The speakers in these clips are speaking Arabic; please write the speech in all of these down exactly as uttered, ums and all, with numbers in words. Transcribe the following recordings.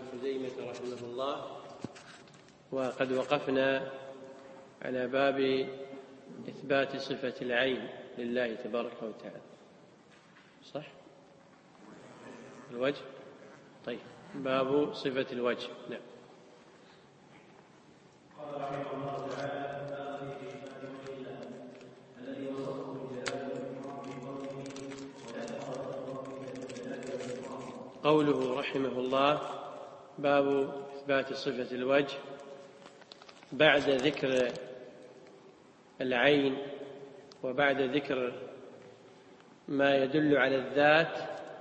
خزيمة رحمه الله، وقد وقفنا على باب إثبات صفة العين لله تبارك وتعالى. صح؟ الوجه؟ طيب، باب صفة الوجه. نعم. قال رحمه الله تعالى: باب في إثبات وجه الله الذي وصفه بجلاله وإكرامه وفضله ويبقى. قوله رحمه الله: باب إثبات صفة الوجه، بعد ذكر العين وبعد ذكر ما يدل على الذات،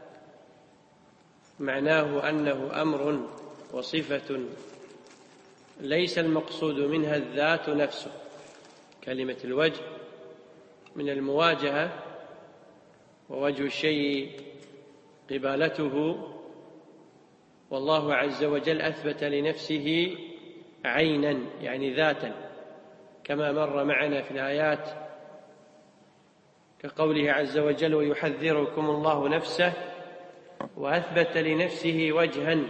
معناه أنه أمر وصفة ليس المقصود منها الذات نفسه. كلمة الوجه من المواجهة، ووجه الشيء قبالته، والله عز وجل أثبت لنفسه عينا يعني ذاتا، كما مر معنا في الآيات كقوله عز وجل: ويحذركم الله نفسه، وأثبت لنفسه وجها.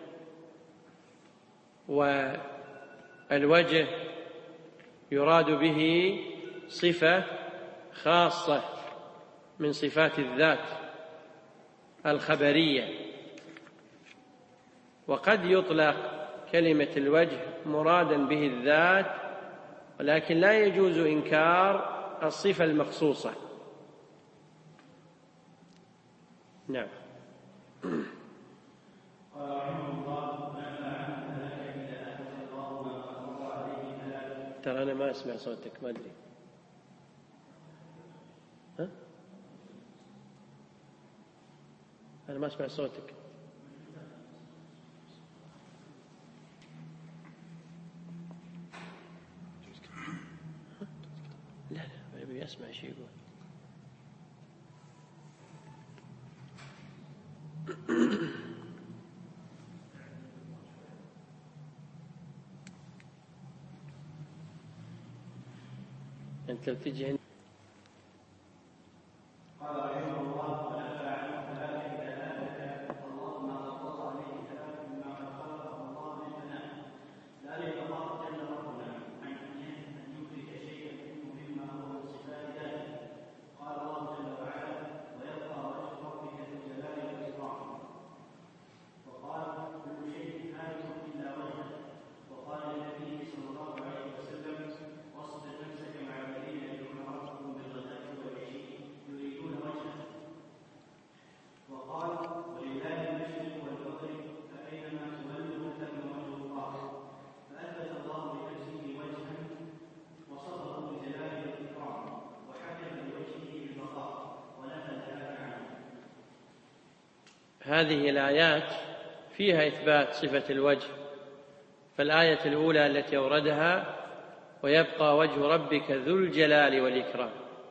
والوجه يراد به صفة خاصة من صفات الذات الخبرية، وقد يطلق كلمة الوجه مرادا به الذات، ولكن لا يجوز إنكار الصفة المخصوصة. نعم. قال رحمه الله: نفى عنه ذلك إذا أثبت الله ما أمر عليه ذلك. ترى أنا ما أسمع صوتك، ما أدري. ها؟ أنا ما أسمع صوتك. لا لا، أبي أسمع شيء يقول. أنت لو تجي هنا. قال رحمه الله: ونفى عنه ذلك إذا أثبت الله ما أطلق عليه ذلك مما خلقه الله من بناء، ذلك الله جل ربنا عن أن يدرك شيئا منه مما هو من صفات ذاته. قال الله جل وعلا: ويبقى وجه ربك ذو الجلال والإكرام. وقال: كل شيء هالك إلا وجهه. وقال للنبي صلى الله عليه وسلم: واصبر نفسك مع الذين يدعون ربهم بالغداة والعشي يريدون وجهه. وقال: ولله المشرق والمغرب فأينما تولوا ثم وجه الله. فأثبت الله لنفسه وجها وصفه بجلاله والإكرام، وحكم لوجهه بالبقاء، ونفى ذلك عنه. هذه الآيات فيها إثبات صفة الوجه. فالآية الأولى التي أوردها: ويبقى وجه ربك ذو الجلال والإكرام،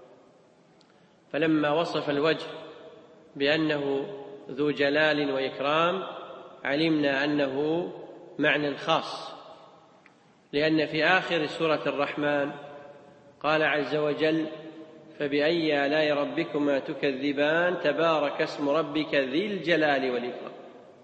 فلما وصف الوجه بأنه ذو جلال وإكرام علمنا أنه معنى خاص، لأن في آخر سورة الرحمن قال عز وجل: فبأي آلاء ربكما تكذبان تبارك اسم ربك ذي الجلال والإكرام.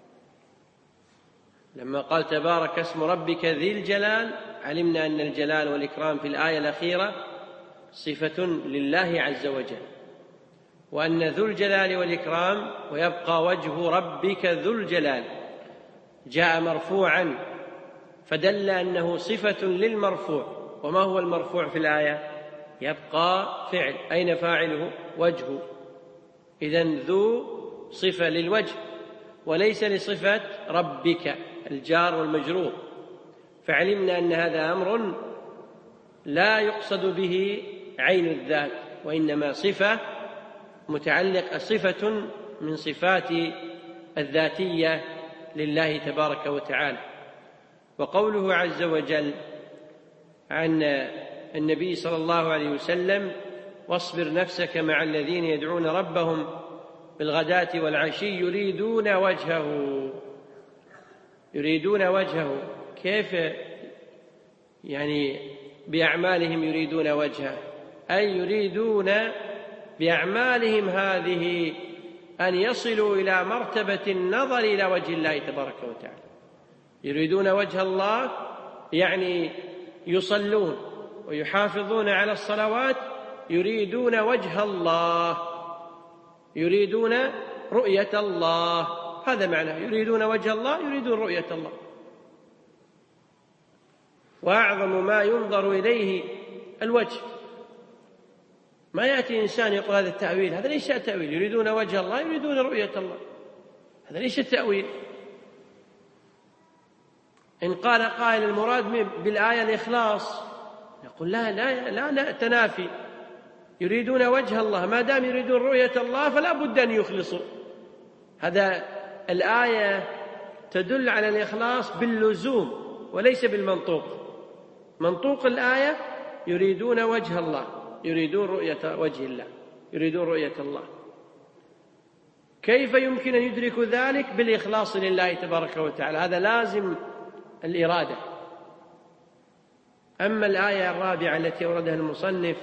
لما قال تبارك اسم ربك ذي الجلال علمنا أن الجلال والإكرام في الآية الأخيرة صفة لله عز وجل، وأن ذو الجلال والإكرام ويبقى وجه ربك ذو الجلال جاء مرفوعا، فدل أنه صفة للمرفوع. وما هو المرفوع في الآية؟ يبقى فعل، أين فاعله؟ وجهه. إذن ذو صفة للوجه وليس لصفة ربك الجار والمجرور، فعلمنا أن هذا أمر لا يقصد به عين الذات، وإنما صفة متعلقة، صفة من صفات الذاتية لله تبارك وتعالى. وقوله عز وجل عن النبي صلى الله عليه وسلم: واصبر نفسك مع الذين يدعون ربهم بالغداة والعشي يريدون وجهه. يريدون وجهه كيف؟ يعني بأعمالهم يريدون وجهه، أي يريدون بأعمالهم هذه أن يصلوا إلى مرتبة النظر إلى وجه الله تبارك وتعالى. يريدون وجه الله يعني يصلون ويحافظون على الصلوات، يريدون وجه الله، يريدون رؤية الله، هذا معناه، يريدون وجه الله، يريدون رؤية الله. وأعظم ما ينظر إليه الوجه. ما يأتي إنسان يقول هذا التأويل، هذا ليس تأويل، يريدون وجه الله، يريدون رؤية الله، هذا ليس التأويل. إن قال قائل المراد بالآية الإخلاص، يقول لا لا لا, لا تنافي، يريدون وجه الله، ما دام يريدون رؤية الله فلا بد أن يخلصوا. هذا الآية تدل على الإخلاص باللزوم وليس بالمنطوق. منطوق الآية يريدون وجه الله، يريدون رؤية وجه الله، يريدون رؤية الله. كيف يمكن أن يدركوا ذلك؟ بالإخلاص لله تبارك وتعالى، هذا لازم الإرادة. أما الآية الرابعة التي أوردها المصنف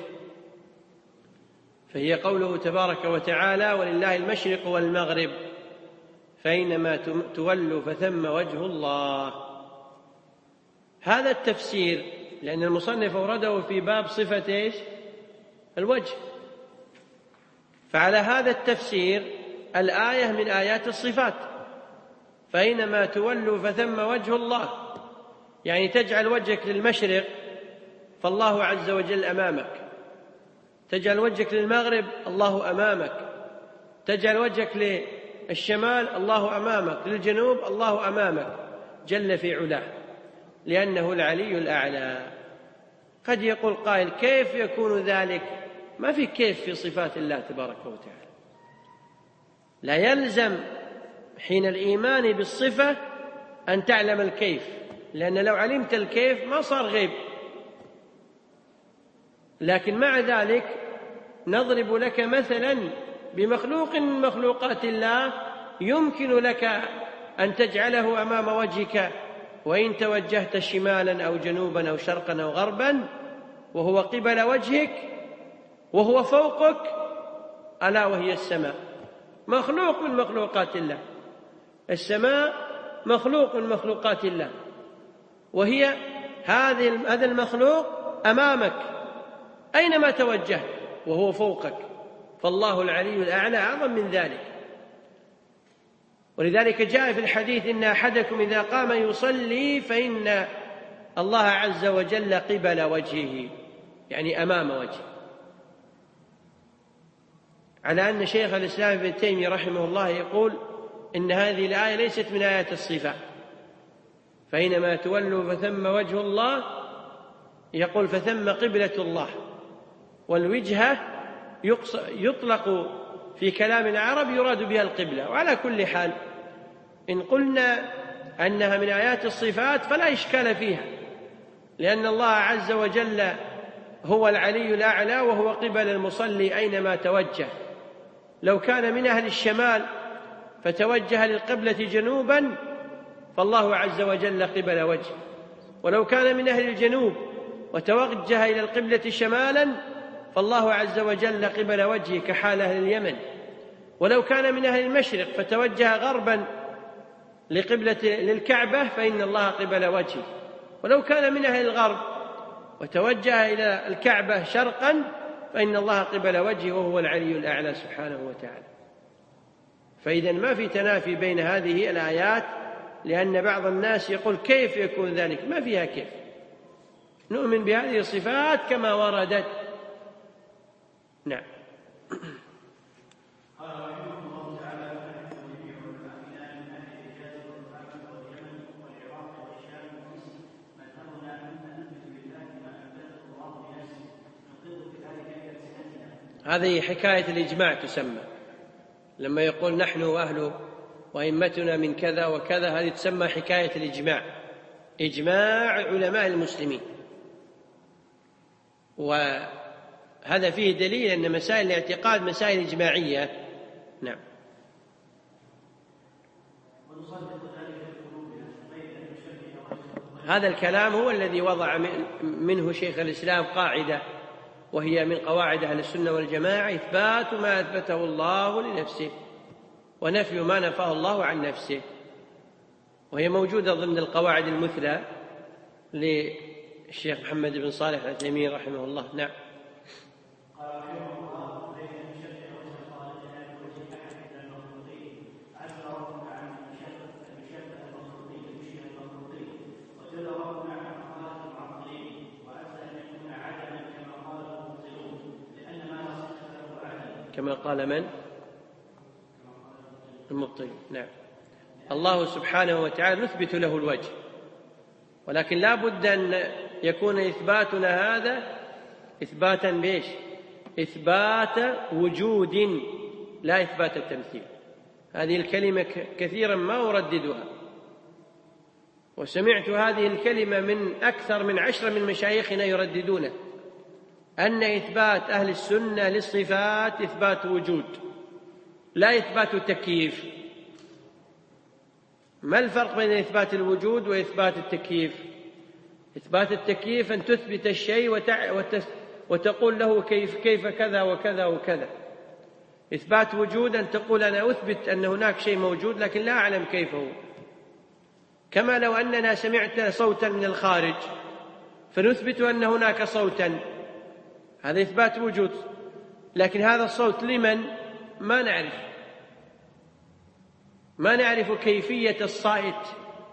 فهي قوله تبارك وتعالى: ولله المشرق والمغرب فأينما تولوا فثم وجه الله. هذا التفسير لأن المصنف أورده في باب صفة إيش؟ الوجه. فعلى هذا التفسير الآية من آيات الصفات، فأينما تولوا فثم وجه الله، يعني تجعل وجهك للمشرق فالله عز وجل أمامك، تجعل وجهك للمغرب الله أمامك، تجعل وجهك للشمال الله أمامك، للجنوب الله أمامك جل في علاه، لأنه العلي الأعلى. قد يقول قائل: كيف يكون ذلك؟ ما في كيف في صفات الله تبارك وتعالى. لا يلزم حين الإيمان بالصفة أن تعلم الكيف، لأن لو علمت الكيف ما صار غيب. لكن مع ذلك نضرب لك مثلا بمخلوق من مخلوقات الله يمكن لك أن تجعله أمام وجهك، وإن توجهت شمالا أو جنوبا أو شرقا أو غربا وهو قبل وجهك وهو فوقك، ألا وهي السماء، مخلوق من مخلوقات الله. السماء مخلوق من مخلوقات الله، وهي هذا المخلوق أمامك أينما توجهت وهو فوقك، فالله العلي الأعلى أعظم من ذلك. ولذلك جاء في الحديث: إن أحدكم إذا قام يصلي فإن الله عز وجل قبل وجهه، يعني أمام وجهه. على أن شيخ الإسلام ابن تيمية رحمه الله يقول إن هذه الآية ليست من آيات الصفات، فإنما تولوا فثم وجه الله، يقول فثم قبلة الله. والوجهة يطلق في كلام العرب يراد بها القبلة. وعلى كل حال إن قلنا أنها من آيات الصفات فلا إشكال فيها، لأن الله عز وجل هو العلي الأعلى وهو قبل المصلي أينما توجه. لو كان من أهل الشمال فتوجه للقبلة جنوبا فالله عز وجل قبل وجهه، ولو كان من أهل الجنوب وتوجه إلى القبلة شمالا فالله عز وجل قبل وجهه كحال أهل اليمن، ولو كان من أهل المشرق فتوجه غربا لقبلة للكعبة فإن الله قبل وجهه، ولو كان من أهل الغرب وتوجه إلى الكعبة شرقا فإن الله قبل وجهه وهو العلي الأعلى سبحانه وتعالى. فإذا ما في تنافي بين هذه الآيات، لأن بعض الناس يقول كيف يكون ذلك؟ ما فيها كيف، نؤمن بهذه الصفات كما وردت. نعم. هذه حكاية الإجماع تسمى، لما يقول نحن وأهل وأئمتنا من كذا وكذا، هذه تسمى حكاية الإجماع، إجماع علماء المسلمين. وهذا فيه دليل أن مسائل الاعتقاد مسائل إجماعية. نعم. هذا الكلام هو الذي وضع منه شيخ الإسلام قاعدة، وهي من قواعد أهل السنة والجماعة: إثبات ما أثبته الله لنفسه ونفي ما نفاه الله عن نفسه. وهي موجودة ضمن القواعد المثلى للشيخ محمد بن صالح العثيمين رحمه الله. نعم. كما قال من؟ المبطل. نعم. الله سبحانه وتعالى نثبت له الوجه، ولكن لا بد أن يكون إثباتنا هذا إثباتا بإيش؟ إثبات وجود، لا إثبات التمثيل. هذه الكلمة كثيرا ما أرددها، وسمعت هذه الكلمة من أكثر من عشرة من مشايخنا يرددونه، أن إثبات أهل السنة للصفات إثبات وجود لا إثبات تكييف. ما الفرق بين إثبات الوجود وإثبات التكييف؟ إثبات التكييف أن تثبت الشيء وتع... وت... وتقول له كيف كيف كذا وكذا وكذا. إثبات وجود أن تقول أنا أثبت أن هناك شيء موجود لكن لا أعلم كيف هو، كما لو أننا سمعت صوتا من الخارج فنثبت أن هناك صوتا، هذا إثبات وجود، لكن هذا الصوت لمن؟ ما نعرف، ما نعرف كيفية الصائت،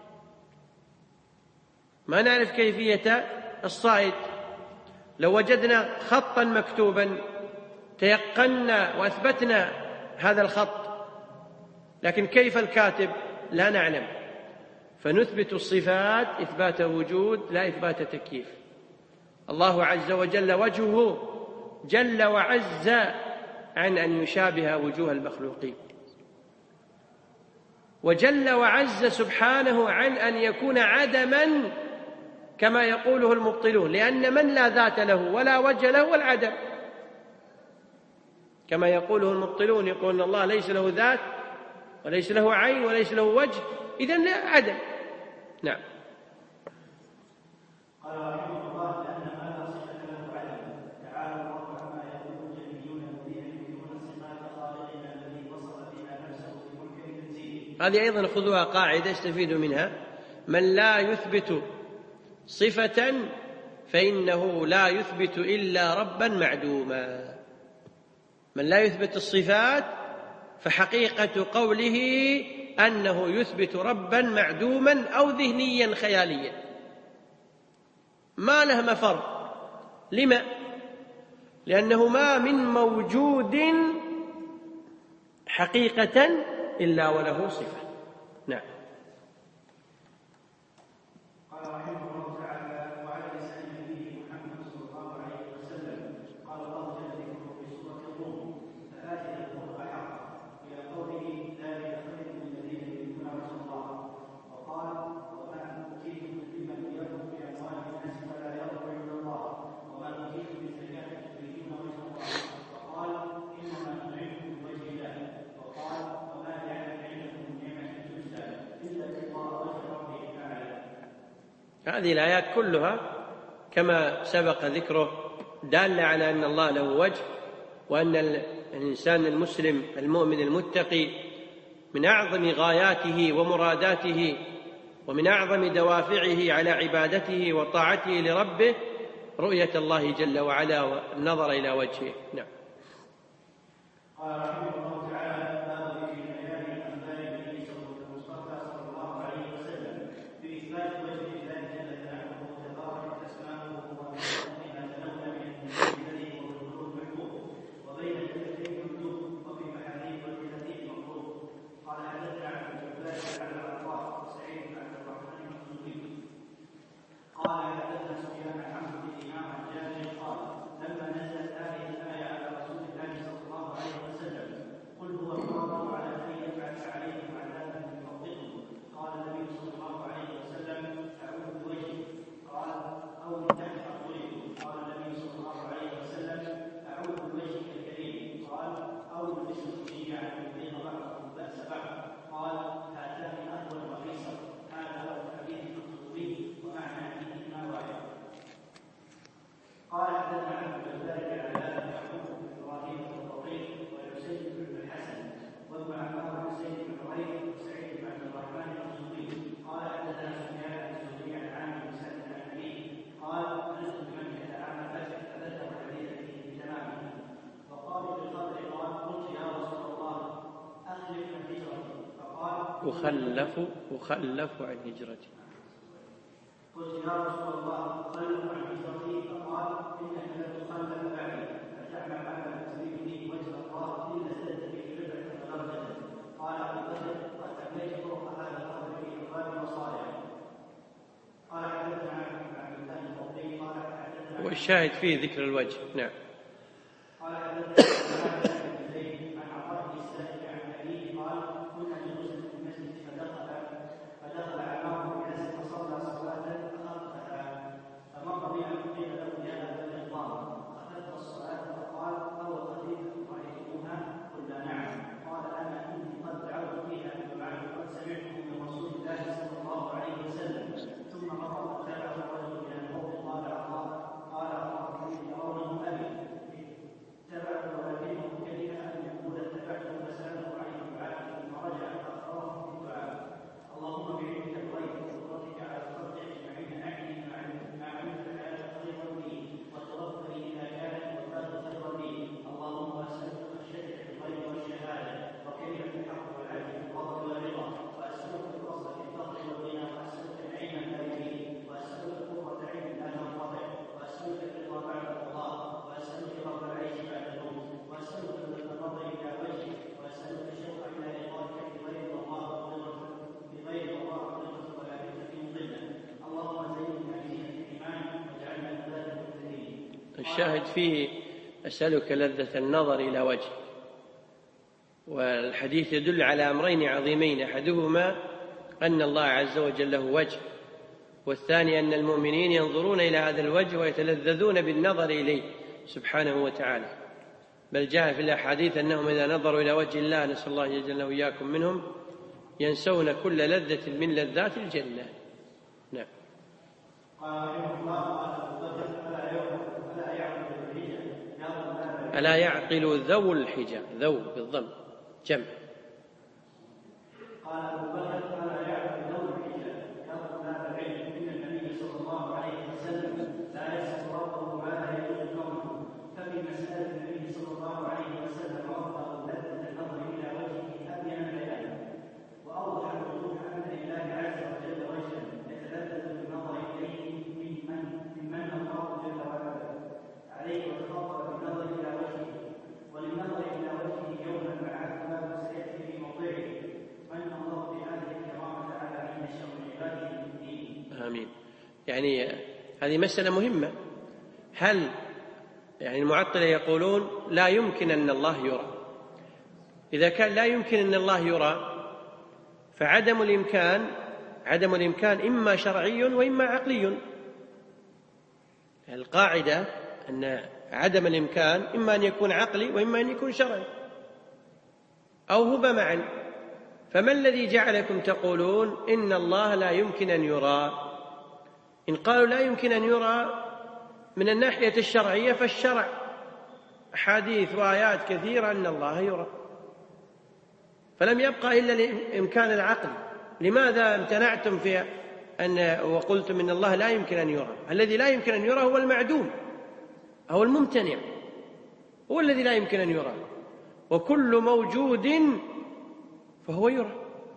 ما نعرف كيفية الصائت. لو وجدنا خطا مكتوبا تيقنا وأثبتنا هذا الخط، لكن كيف الكاتب لا نعلم. فنثبت الصفات إثبات وجود لا إثبات تكييف. الله عز وجل وجهه جل وعز عن أن يشابه وجوه المخلوقين، وجل وعز سبحانه عن أن يكون عدما كما يقوله المبطلون، لأن من لا ذات له ولا وجه له والعدم، كما يقوله المبطلون، يقولون الله ليس له ذات وليس له عين وليس له وجه، إذن لا عدم. نعم. هذه أيضا خذوها قاعدة استفيدوا منها: من لا يثبت صفة فإنه لا يثبت إلا ربا معدوما. من لا يثبت الصفات فحقيقة قوله أنه يثبت ربا معدوما أو ذهنيا خياليا، ما له مفر. لما؟ لأنه ما من موجود حقيقة إلا وله صفة. نعم. قال رحمه الله تعالى: وعلى لسان نبيه محمد صلى الله عليه وسلم قال الله جل ذكره في سورة الروم: فآتي القرى حقه، إلى قوله: ذلك خير من الذين يؤمنون وجه الله. وقال: وما أوتيتم من علم ليكن في أموال الناس فلا يرضى عند الله، وما أوتيتم من زكاة تريدون وجه الله. وقال: إنما نطعمكم لوجه الله. وقال: وما جعل عندكم من نعمة تجزى إلا ابتغاء وجه ربه الأعلى. هذه الآيات كلها كما سبق ذكره دالة على أن الله له وجه، وأن الإنسان المسلم المؤمن المتقي من أعظم غاياته ومراداته ومن أعظم دوافعه على عبادته وطاعته لربه رؤية الله جل وعلا والنظر إلى وجهه. نعم. قال رحمه الله تعالى: باب ذكر بيان الأنباء النبي المصطفى صلى الله عليه وسلم بإثبات وجه الله جل جلاله وتبارك أسماؤه وصفاته تنوع من النبي الذي هو القلوب محبوب، وبين الجهتين مندوب، وفي محاذير والجهتين مطلوب. قال: حدثنا عن الجبال على الأطراف وسعيد بن عبد الرحمن المخزومي قال: حدثنا سفيان عن عمرو بن دينار عن جابر قال: لما نزلت هذه الآية على أخلف أخلف عن هجرتي. قلت يا رسول الله أخلف عن هجرتي، فقال إنك لن تخلف بعدي فتعمل عملا تريد وجه الله إلا ازددت به ربحا ودرجة. قال أبو بكر قد أمليت طرق هذا القول في أبواب المصالح. قال حدثنا عن الله الفضلي قال حدثنا والشاهد فيه ذكر الوجه. نعم. قال حدثنا بن زيد عن عطاء بن السائب عن أبيه قال كنا جلوسا في المسجد فدخل فدخل عمار بن ياسر فصلى صلاة أخذتها فمر بنا فقيل له يا أبا النظام أخذت الصلاة؟ فقال أو خفيفة رأيتموها؟ قلنا نعم. قال أنا إني قد دعوت فيها بمعنى قد سمعته من رسول الله صلى الله عليه وسلم. ثم مر فتابعه رجل من القوم قال عطاء قال عطاء يرونه أبي تبعه ولكنه كره أن يقول اتبعته فسأله عن الدعاء ثم رجع فأخبره في الدعاء اللهم بعلمك الغيب وقدرتك على الخلق أجمعين أعني ما علمت الحياة خيرا لي وتوفني إذا كانت الوفاة خيرا لي. اللهم أسألك خشيتك في الغيب والشهادة وكلمة الحق والعدل في الفضل والرضا وأسألك الفضل في الفقر والغنى وأسألك العلم لا يزيد وأسألك قرة عين لا تنقطع وأسألك الرضا بعد القضاء وأسألك رب العيش بعد الموت وأسألك النظر إلى وجهك وأسألك الشوق إلى لقائك بغير الله بغير الله قدرة ولا فتنة مضلة. اللهم زينا بزينة الإيمان واجعلنا من ذات المهتدين. الشاهد فيه أسألك لذة النظر إلى وجهك. والحديث يدل على أمرين عظيمين، أحدهما أن الله عز وجل له وجه، والثاني أن المؤمنين ينظرون إلى هذا الوجه ويتلذذون بالنظر إليه سبحانه وتعالى. بل جاء في الأحاديث أنهم إذا نظروا إلى وجه الله نسأل الله يجعلنا وإياكم منهم ينسون كل لذة من لذات الجنة. نعم. ألا يعقل ذو الحجة، ذو بالضم جمع. قال أبو بكر ألا يعقل ذو الحجة يظن هذا العلم إن النبي صلى الله عليه وسلم لا يسأل ربه ما لا يجوز كونه، ففي مسألة النبي صلى الله عليه وسلم ربه لذة النظر إلى وجهه أبين البيان وأوضح الوضوح أن لله عز وجل وجها يتلذذ بالنظر إليه ممن ممن الله جل وعلا عليه وتفضل بالنظر إلى وجهه وللنظر إلى وجهه يوما مع أكمال سيأتي في موضعه من الله بهذه الكرامة على أن يشاء من عباده في الدين. آمين. يعني هذه مسألة مهمة. هل يعني المعطلة يقولون لا يمكن أن الله يرى؟ إذا كان لا يمكن أن الله يرى فعدم الإمكان عدم الإمكان إما شرعي وإما عقلي. القاعدة أن عدم الإمكان إما أن يكون عقلي وإما أن يكون شرعي أو هما معا. فما الذي جعلكم تقولون إن الله لا يمكن أن يرى؟ إن قالوا لا يمكن أن يرى من الناحية الشرعية فالشرع أحاديث وآيات كثيرة أن الله يرى، فلم يبقى إلا الإمكان العقل. لماذا امتنعتم في أن وقلتم إن الله لا يمكن أن يرى؟ الذي لا يمكن أن يرى هو المعدوم أو الممتنع، هو الذي لا يمكن أن يرى، وكل موجود فهو يرى.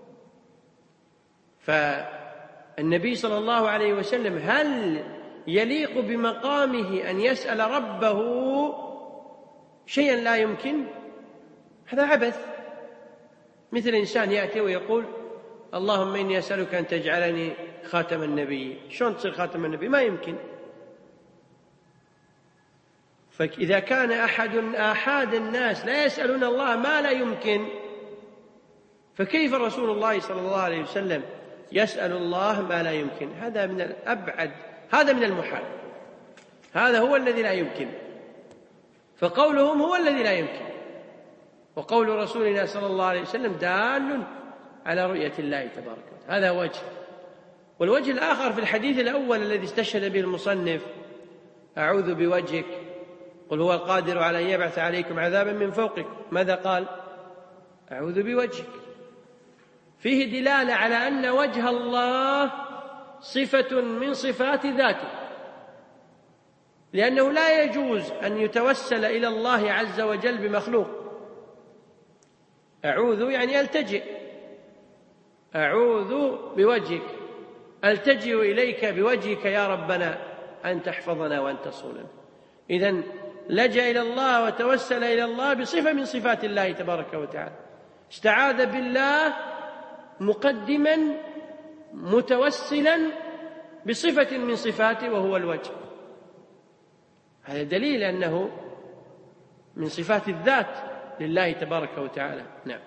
فالنبي صلى الله عليه وسلم هل يليق بمقامه أن يسأل ربه شيئا لا يمكن؟ هذا عبث. مثل إنسان يأتي ويقول اللهم إني أسألك أن تجعلني خاتم النبي. شلون تصير خاتم النبي؟ ما يمكن. فإذا كان أحد آحاد الناس لا يسألون الله ما لا يمكن، فكيف رسول الله صلى الله عليه وسلم يسأل الله ما لا يمكن؟ هذا من الأبعد، هذا من المحال، هذا هو الذي لا يمكن. فقولهم هو الذي لا يمكن، وقول رسولنا صلى الله عليه وسلم دال على رؤية الله تبارك وتعالى. هذا وجه. والوجه الآخر في الحديث الأول الذي استشهد به المصنف أعوذ بوجهك قل هو القادر على أن يبعث عليكم عذابا من فوقكم، ماذا قال؟ أعوذ بوجهك. فيه دلالة على أن وجه الله صفة من صفات ذاته، لأنه لا يجوز أن يتوسل إلى الله عز وجل بمخلوق. أعوذ يعني ألتجئ، أعوذ بوجهك، ألتجئ إليك بوجهك يا ربنا أن تحفظنا وأن تصوننا. إذن لجأ إلى الله وتوسل إلى الله بصفة من صفات الله تبارك وتعالى، استعاذ بالله مقدما متوسلا بصفة من صفاته وهو الوجه. هذا دليل أنه من صفات الذات لله تبارك وتعالى. نعم.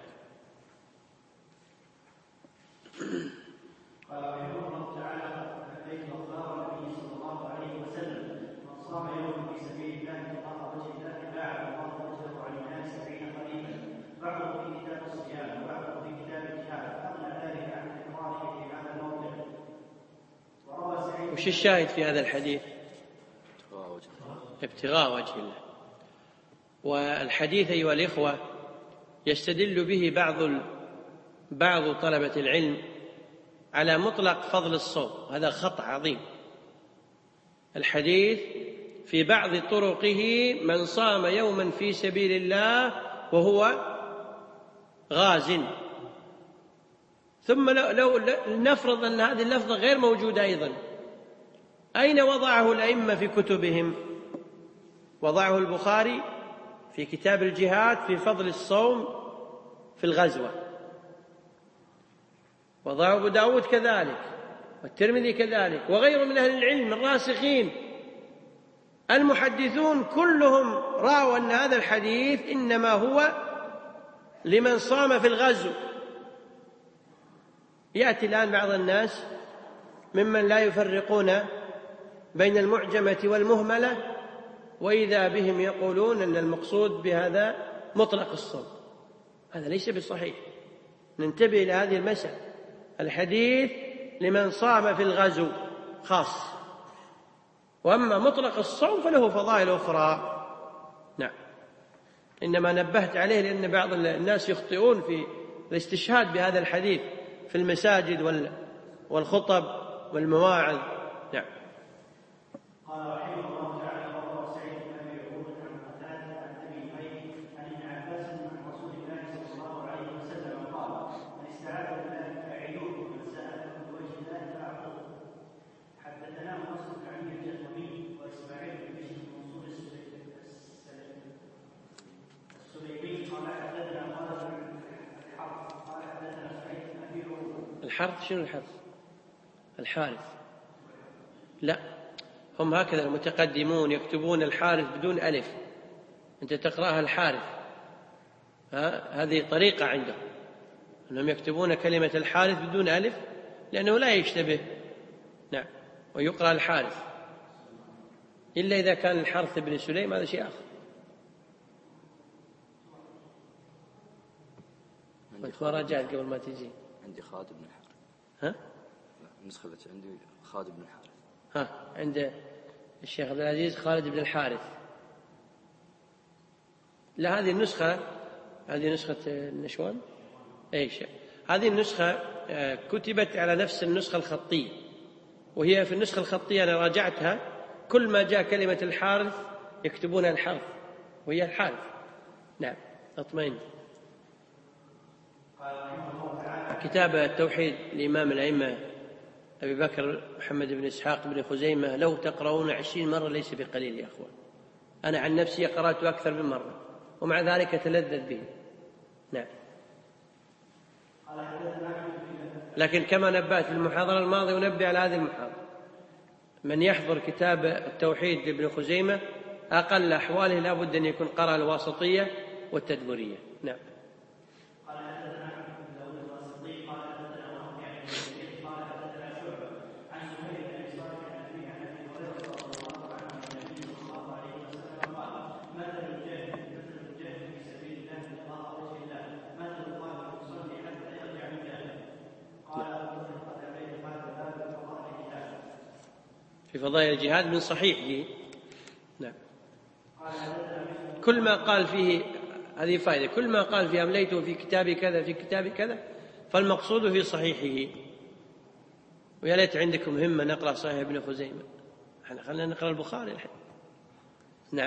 قال رحمه الله تعالى: لبيك الله النبي صلى الله عليه وسلم من صام يوما في سبيل الله ابتغاء وجه الله باعد الله وجهه عن الناس سبعين خريفا، بعضه في كتاب الصيام وبعضه في كتاب الجهاد، اغنى ذلك عن اقراره في هذا الموضع. وروى سعيد. وش الشاهد في هذا الحديث؟ ابتغاء وجه الله. والحديث أيها الإخوة يستدل به بعض بعض طلبة العلم على مطلق فضل الصوم، هذا خطأ عظيم. الحديث في بعض طرقه من صام يوما في سبيل الله وهو غاز، ثم لو, لو نفرض أن هذه اللفظة غير موجودة أيضا، أين وضعه الأئمة في كتبهم؟ وضعه البخاري في كتاب الجهاد في فضل الصوم في الغزوة، وضعه أبو داود كذلك، والترمذي كذلك، وغيره من أهل العلم الراسخين المحدثون كلهم رأوا أن هذا الحديث إنما هو لمن صام في الغزو. يأتي الآن بعض الناس ممن لا يفرقون بين المعجمة والمهملة، وإذا بهم يقولون أن المقصود بهذا مطلق الصوم. هذا ليس بصحيح، ننتبه إلى هذه المسألة. الحديث لمن صام في الغزو خاص، وأما مطلق الصوم فله فضائل أخرى. نعم. إنما نبهت عليه لأن بعض الناس يخطئون في الاستشهاد بهذا الحديث في المساجد والخطب والمواعظ. نعم. قال رحمه الله تعالى: وروى سعيد بن ابي عروبه عن قتاده عن ابي ميت عن ابن عباس عن رسول الله صلى الله عليه وسلم قال: من استعاذ بالله فاعينوه ومن سالكم بوجه الله فاعطوه. حدثنا مسلم بن علي الجهمي واسماعيل بن بشر منصور السليمي قال حدثنا خالد بن الحرث قال حدثنا سعيد بن ابي عروبه. الحرث شنو الحرث؟ الحارث؟ لا، هم هكذا المتقدمون يكتبون الحارث بدون ألف، أنت تقرأها الحارث. هذه طريقة عندهم أنهم يكتبون كلمة الحارث بدون ألف لأنه لا يشتبه. نعم. ويقرأ الحارث إلا إذا كان الحارث بن سليم، هذا شيء آخر. وأنت راجعت قبل ما تجي. عندي خالد بن الحارث. ها؟ النسخة التي عندي خالد بن الحارث. ها، عند الشيخ عبد العزيز خالد بن الحارث. لا، هذه النسخة، هذه نسخة النشوان. أي شيء. هذه النسخة كتبت على نفس النسخة الخطية، وهي في النسخة الخطية أنا راجعتها، كل ما جاء كلمة الحارث يكتبونها الحرف وهي الحارث. نعم. اطمئن. كتاب التوحيد لإمام الأئمة أبي بكر محمد بن إسحاق بن خزيمة لو تقرؤون عشرين مرة ليس بقليل يا أخوان. أنا عن نفسي قرأته أكثر من مرة ومع ذلك أتلذذ به. نعم. لكن كما نبهت في المحاضرة الماضية ونبه على هذه المحاضرة، من يحضر كتاب التوحيد لابن خزيمة أقل أحواله لا بد أن يكون قرأ الواسطية والتدبرية. نعم. في فضائل الجهاد من صحيحه. نعم. كل ما قال فيه، هذه فائدة، كل ما قال فيه أمليته في كتابي كذا في كتابي كذا فالمقصود في صحيحه. ويا ليت عندكم همة نقرأ صحيح ابن خزيمة، احنا خلينا نقرأ البخاري الحين. نعم.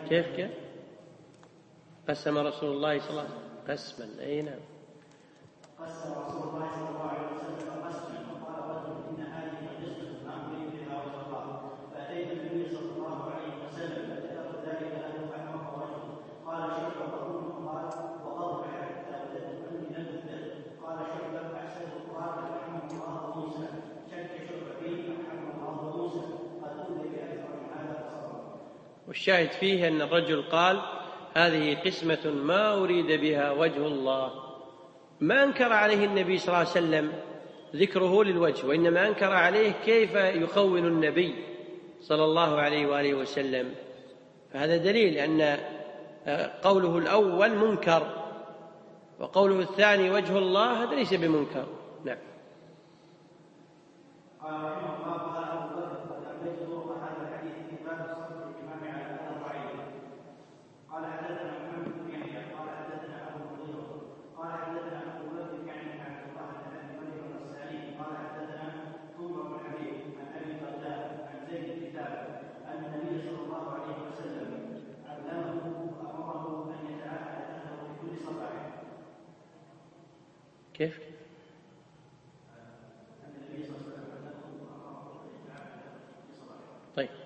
كيف كيف قسم رسول الله صلى الله عليه وسلم قسما؟ أي نعم. قسم رسول الله صلى الله عليه وسلم قسما وقال رجل إن هذه قسمة ما أريد بها وجه الله، فأتيت النبي صلى الله عليه وسلم فذكرت ذلك له فحمق وجهه. قال شعبة وأظن قال وغضب حتى وجدت أني لم أبدل. قال شعبة أحسنه قال رحمه الله موسى. شك شعبة فيه رحمه الله موسى قد أولي بأكثر من هذا فصبر. والشاهد فيه أن الرجل قال هذه قسمة ما أريد بها وجه الله، ما أنكر عليه النبي صلى الله عليه وسلم ذكره للوجه، وإنما أنكر عليه كيف يخون النبي صلى الله عليه وآله وسلم. فهذا دليل أن قوله الأول منكر وقوله الثاني وجه الله هذا ليس بمنكر. نعم. قال رحمه الله قال أبو بكر ولم يذكر هذا الحديث في باب صدق الإمام على الأربعين. قال حدثنا محمد بن يحيى قال حدثنا أبو المغيرة قال حدثنا أبو بكر يعني عبد الله بن أبي مريم الأنصاري قال حدثنا عمر بن حبيب عن أبي الدرداء عن زيد بن ثابت أن النبي صلى الله عليه وسلم علمه وأمره أن يتعهد أهله في كل صباح. كيف؟ طيب.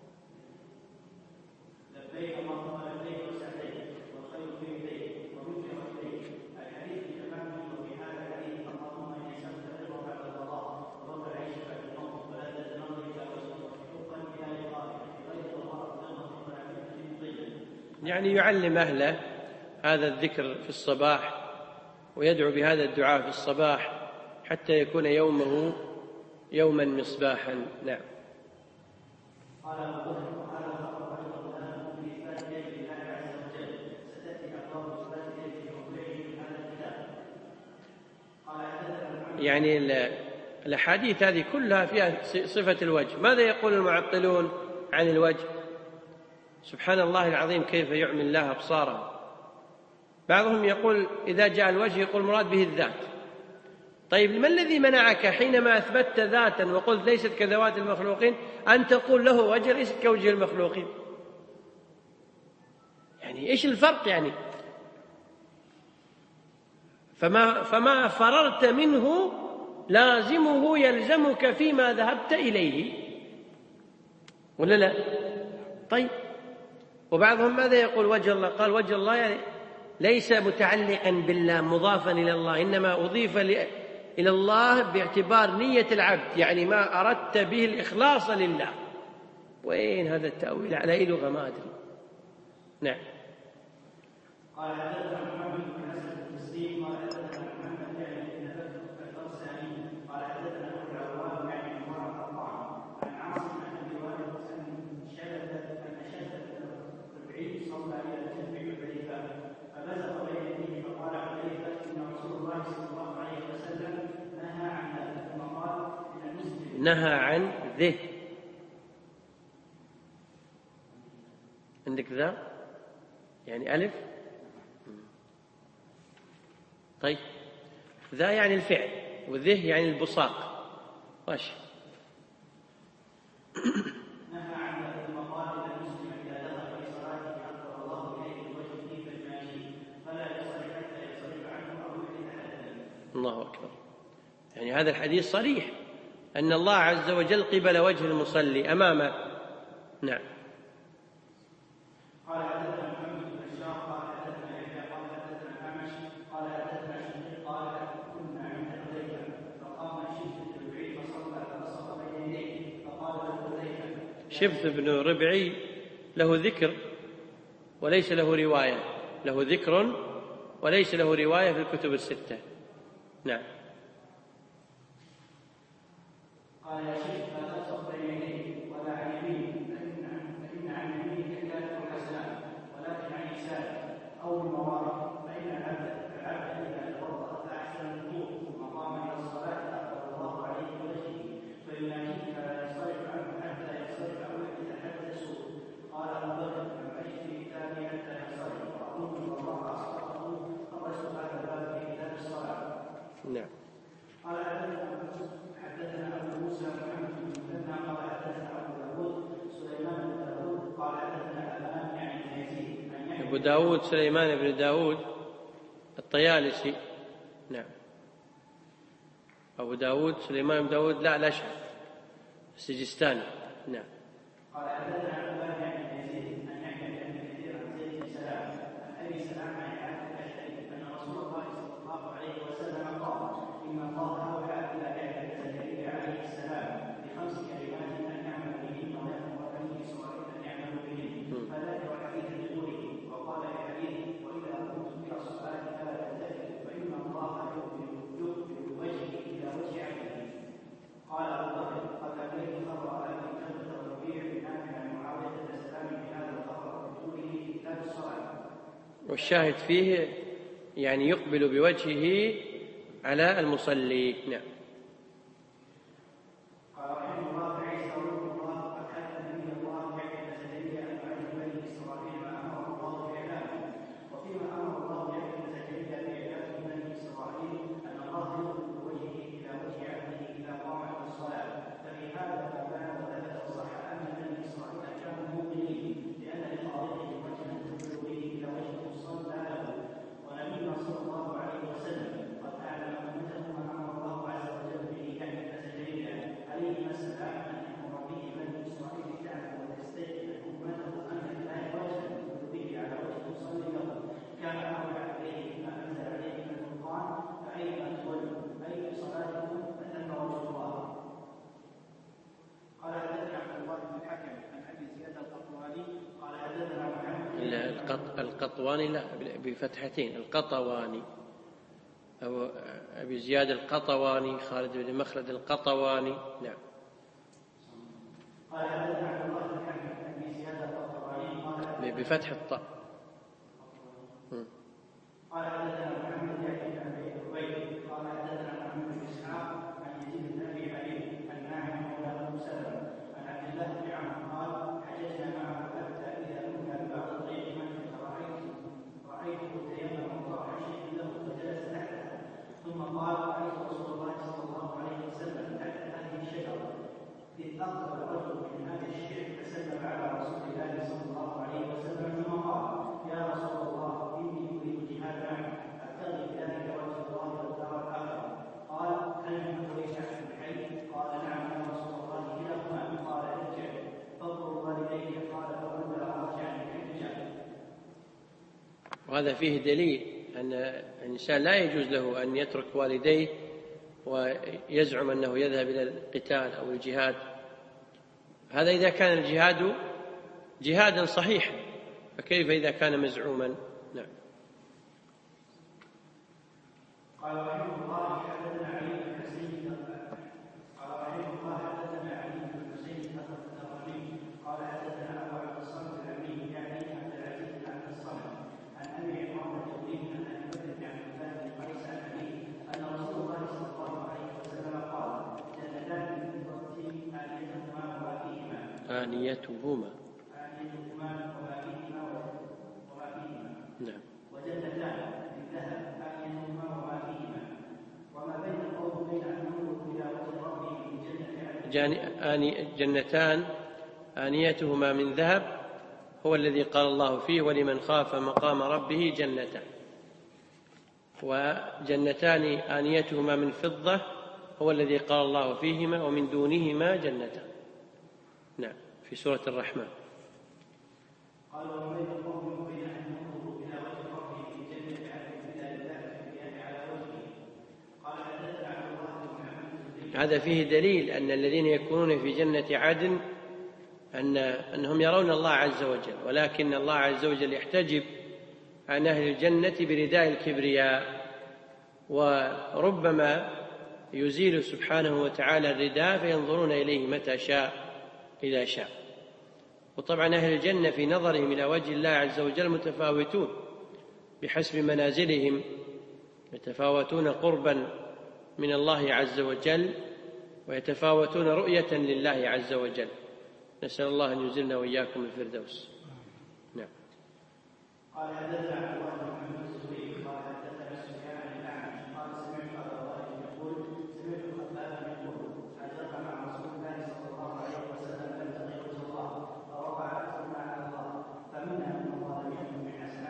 لبيك اللهم لبيك وسعديك والخير في يديك ومنك وإليك. الحديث بتمامه وفي هذا الحديث اللهم إني أسألك الرضا بعد القضاء ورب العيش بعد الموت ولذة النظر إلى وجهك وحبا إلى لقائك بغير ضرر نظر ولا فتنة مضلة. يعني يعلم أهله هذا الذكر في الصباح ويدعو بهذا الدعاء في الصباح حتى يكون يومه يوما مصباحا. نعم. قال أبو بكر وقال الله أيضا لنا في إثبات يد الله عز وجل ستأتي أبواب إثبات يد في موضعه في هذا الكتاب. قال حدثنا يعني الأحاديث هذه كلها فيها صفة الوجه. ماذا يقول المعطلون عن الوجه؟ سبحان الله العظيم كيف يعمي الله أبصارهم. بعضهم يقول إذا جاء الوجه يقول مراد به الذات. طيب ما الذي منعك حينما أثبتت ذاتا وقلت ليست كذوات المخلوقين أن تقول له وجه ليست كوجه المخلوقين؟ يعني إيش الفرق يعني؟ فما, فما فررت منه لازمه يلزمك فيما ذهبت إليه ولا لا؟ طيب. وبعضهم ماذا يقول وجه الله؟ قال وجه الله يعني ليس متعلقا بالله مضافا إلى الله، إنما أضيف إلى الله باعتبار نية العبد، يعني ما أردت به الإخلاص لله. وين هذا التأويل؟ على أي لغة ما أدري. نعم. قال حدثنا محمد بن حسن التسليم قال حدثنا محمد يعني بن بكر الفرساني قال حدثنا ابو العوام يعني بن مرة الطعام عن عاصم عن ابي وائل ان شدد ان شدد الربعي صلى الى جنب حذيفه فبزغ بين يديه فقال حذيفه ان رسول الله صلى الله عليه وسلم نهى عن هذا ثم قال ان المسلم نهى عن ذه. عندك ذا يعني ألف. طيب ذا يعني الفعل وذه يعني البصاق. ماشي. نهى عن هذا المقال ان المسلم اذا دخل في صلاته اقبل الله اليه بوجهه كالماشي فلا يصلي حتى يصرف عنه او يحدث حدثا. الله أكبر. يعني هذا الحديث صريح أن الله عز وجل قبل وجه المصلي أمامه. نعم. قال حدثنا محمد بن بشار قال حدثنا يحيى قال حدثنا الاعمش قال حدثنا شقيق قال كنا عند حذيفه فقام شبث بن ربعي فصلى فبصق بين يديه فقال له حذيفه شبث بن ربعي له ذكر وليس له رواية، له ذكر وليس له رواية في الكتب الستة. نعم. قال يا شيخ لا تبصق بين يديه ولا عن يمينه فإن عن يمينك كلمة الحسنات ولكن عن يساره أو الموارد فإن العبد العبد إذا توضأ فأحسن الوضوء ثم قام إلى الصلاة أقبل الله عليه بوجهه فيناجيك فلا ينصرف عنه حتى ينصرف أو يتحدث سوء. قال أبو بكر لم أجد في كتابي حتى ينصرف وأظن أن الله أصدقه خرجت هذا الباب في كتاب الصلاة. نعم. قال حدثنا أبو موسى محمد بن مثنى قال حدثنا أبو داود سليمان بن داود قال حدثنا أبان يعني أبو داود سليمان بن داود الطيالسي. نعم. أبو داود سليمان بن داود لا الأشعث السجستاني. نعم. قال حدثنا عبد الله بن يزيد عن يحيى بن كثير عن زيد بن سلام عن ابي سلام عن عبد الاشعري ان رسول الله صلى الله عليه وسلم قال ان الله اوحى الى يحيى بن زكريا عليه السلام بخمس كلمات ان يعمل بهن ويامر بني اسرائيل ان يعملوا بهن فذكر حديث بطوله وقال لحديث واذا قمتم الى الصلاه فلا تلتفتوا فان الله يقبل وجهه الى وجه عبده. قال ابو بكر قد لقيت خبر ابي جهل الربيع بن عن معاويه بن سلام بهذا الخبر بطوله في كتاب الصلاه. والشاهد فيه يعني يقبل بوجهه على المصلي. نعم. قال رحمه الله عيسى رحمه الله قد حدث نبي الله يحيى بن زكريا ان يعلم بني اسرائيل ما امر الله باعلامه وفيما امر الله يحيى بن زكريا باعلام بني اسرائيل ان الله يقبل بوجهه الى وجه عبده اذا قام الى الصلاه. ففي هذا بيان وثبت وصح ان بني اسرائيل كانوا موقنين لان لخالقهم وجها تقبل به الى وجه المصلى له. ونبينا صلى الله عليه وسلم قد اعلم امته ما امر الله عز وجل به يحيى بن زكريا عليه السلام ان يامر به بني اسرائيل تعلم وتستيقن امته ان لله وجها تقبل به على وجه المصلي له كما اوحى اليه بما انزل عليه من القران فاينما تولوا اي في صلاتكم فثم وجه الله. قال حدثنا عبد الله بن الحكم عن ابي زياد القطواني قال حدثنا محمد القط... القطواني لا بفتحتين القطواني. أو أبي زياد القطواني خالد بن مخلد القطواني. نعم. قال حدثنا عبد الله بن الحكم عن ابي زياد القطواني قال بفتح الطاء. قال حدثنا محمد بن ابي عبيد قال حدثنا محمد بن اسحاق عن يزيد بن ابي حبيب عن ناعم مولى ابو سلمه عن عبد الله بن عمرو قال حججنا معه حتى اذا كنا ببعض الطريق مكه رايت رايته تيمم وضع شيئا له فجلس تحته ثم قال رايت رسول الله صلى الله عليه وسلم تحت هذه الشجره اذ اقبل رجل من هذا الشيخ فسلم على رسول الله صلى الله عليه وسلم ثم قال يا رسول الله اني اريد جهاد معك ابتغي بذلك وجه الله والدار الاخره. قال هل من قريش احد حي؟ قال نعم يا رسول الله كلاهما. قال ارجع فاضرب والديك. قال فقلت ارجع حجا. وهذا فيه دليل أن الإنسان لا يجوز له أن يترك والديه ويزعم أنه يذهب إلى القتال أو الجهاد. هذا إذا كان الجهاد جهادا صحيحا، فكيف إذا كان مزعوما؟ نعم. قال رحمه الله حدثنا علي بن حسين قال رحمه الله حدثنا علي بن حسين الثقفي قال حدثنا ابو عبد الصمد العلمي يعني عبد العزيز بن عبد الصمد عن ابي عمرو الجوزي عن ابي بكر بن عبد الله بن قيس عن ابيه ان رسول الله صلى الله عليه وسلم قال جنتان من فضه انيتهما وما فيهما آنيتهما انيتهما وما فيهما وما فيهما نعم. وجنتان من ذهب آنيتهما وما فيهما وما بين القوم بين أن ينظروا إلى وجه ربهم من جنة آني جنتان آنيتهما من ذهب هو الذي قال الله فيه ولمن خاف مقام ربه جنتان، وجنتان آنيتهما من فضة هو الذي قال الله فيهما ومن دونهما جنتان. نعم، في سورة الرحمن. قال وما بين القوم بين أن ينظروا إلى وجه ربهم من جنة عدن إلى لله في على وجهه. قال حدثنا عبد الله بن محمد. هذا فيه دليل أن الذين يكونون في جنة عدن أن أنهم يرون الله عز وجل، ولكن الله عز وجل يحتجب عن أهل الجنة برداء الكبرياء، وربما يزيل سبحانه وتعالى الرداء فينظرون إليه متى شاء إذا شاء. وطبعا أهل الجنة في نظرهم إلى وجه الله عز وجل متفاوتون بحسب منازلهم، يتفاوتون قربا من الله عز وجل ويتفاوتون رؤية لله عز وجل. نسأل الله أن يزلنا وإياكم الفردوس. نعم. قال حدثنا عبد الله بن محمد الزهري قال حدثنا سفيان عن الأعمش قال سمعت أبا وائل يقول سمعت خبابا يقول هاجرت مع رسول الله صلى الله عليه وسلم نبتغي وجه الله فرفع أكثرنا على الله فمنها من الله لم يكن من حسنات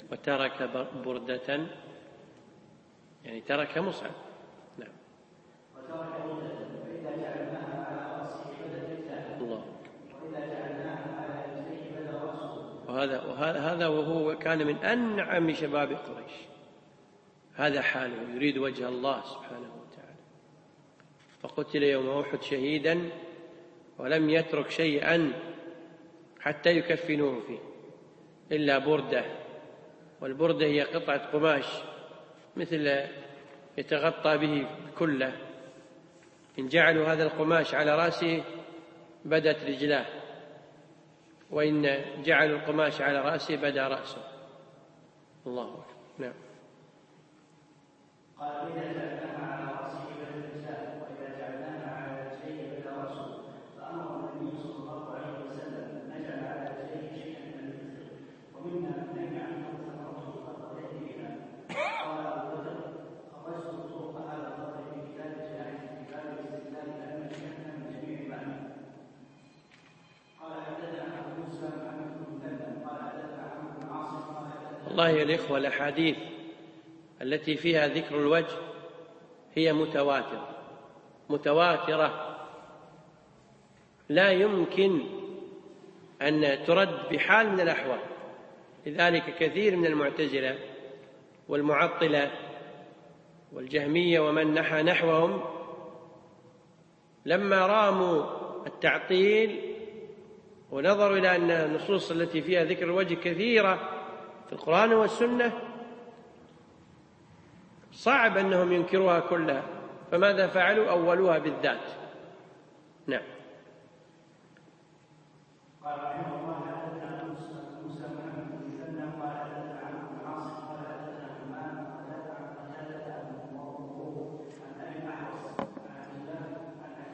وترك بردة يعني ترك مصعب. نعم. وترك بردة فإذا جعلناها على رأسه بدا الكتاب الله. وإذا جعلناها على يديه بدا رأسه. وهذا وهذا هذا وهو كان من أنعم شباب قريش، هذا حاله، يريد وجه الله سبحانه وتعالى. فقتل يوم أحد شهيدا ولم يترك شيئا حتى يكفنوه فيه إلا بردة، والبردة هي قطعة قماش مثل يتغطى به كله، إن جعلوا هذا القماش على رأسه بدت رجلاه، وإن جعلوا القماش على رأسه بدا رأسه. الله أكبر. نعم. قال إذا جعلناها على رأسه بدا الكتاب وإذا جعلناها على يديه بدا رأسه. فأمر النبي صلى الله عليه وسلم أن نجعل على يديه شيئا من المثل ومنا من نهي عنه ثمرته فقد يهديها. قال أبو بكر خرجت طرق هذا القدر في كتاب جناح كتاب الاستدلال لأن شيئا من جميع معنى. قال حدثنا أبو موسى محمد بن مسلم قال حدثنا عمرو بن عاصم قال حدثنا. والله يا الإخوة الأحاديث التي فيها ذكر الوجه هي متواترة متواترة لا يمكن أن ترد بحال من الأحوال. لذلك كثير من المعتزلة والمعطلة والجهمية ومن نحى نحوهم لما راموا التعطيل ونظروا إلى أن النصوص التي فيها ذكر الوجه كثيرة في القرآن والسنة صعب أنهم ينكروها كلها، فماذا فعلوا؟ أولوها بالذات. نعم. قال رحمه الله حدثنا موسى محمد بن مسلم قال حدثنا عمرو بن عاصم قال حدثنا همام قال حدثنا قتادة عن موضوع عن ابي الاحوص عن عبد الله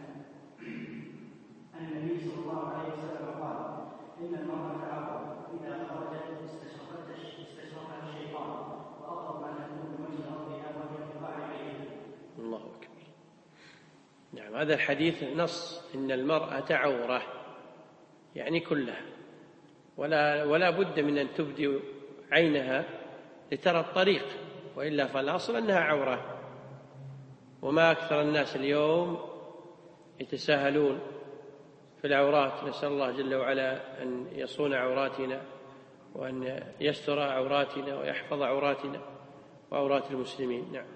عن النبي صلى الله عليه وسلم قال ان المرأة عورة اذا خرجت استشرفها الشيطان واقرب ان تكون وجه ربها وهي في قاع بيته. الله أكبر. نعم. هذا الحديث نص إن المرأة عورة يعني كلها، ولا ولا بد من أن تبدي عينها لترى الطريق، وإلا فالأصل أنها عورة. وما أكثر الناس اليوم يتساهلون في العورات. نسأل الله جل وعلا أن يصون عوراتنا وأن يستر عوراتنا ويحفظ عوراتنا وعورات المسلمين. نعم.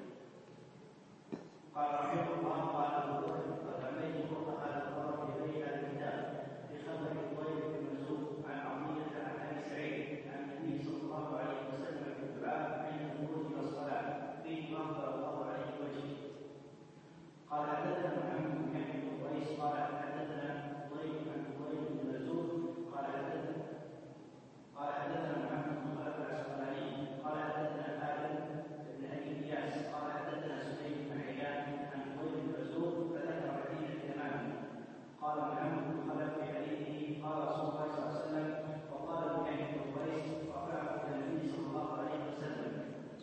قال رحمه الله قال ابو بكر فعليه فوق هذا الضرب اليه الكتاب بخبر الضيف بن مسعود عن عطيه عن ابي سعيد عن النبي صلى الله عليه وسلم في الدعاء عند الخروج الى الصلاه فيه اخبر الله عليه وجهه. قال حدثنا محمد بن يحيى بن قيس قال حدثنا ضيف عن ضيف بن مسعود قال حدثنا قال حدثنا محمد بن خلف العسقلاني قال حدثنا ادم بن ابي اياس قال حدثنا سليم بن حيان عن ضيف بن مسعود فذكر حديث تماما. قال محمد بن خلف في حديثه قال رسول الله صلى الله عليه وسلم وقال ابن يحيى بن قيس رفعه الى النبي صلى الله عليه وسلم.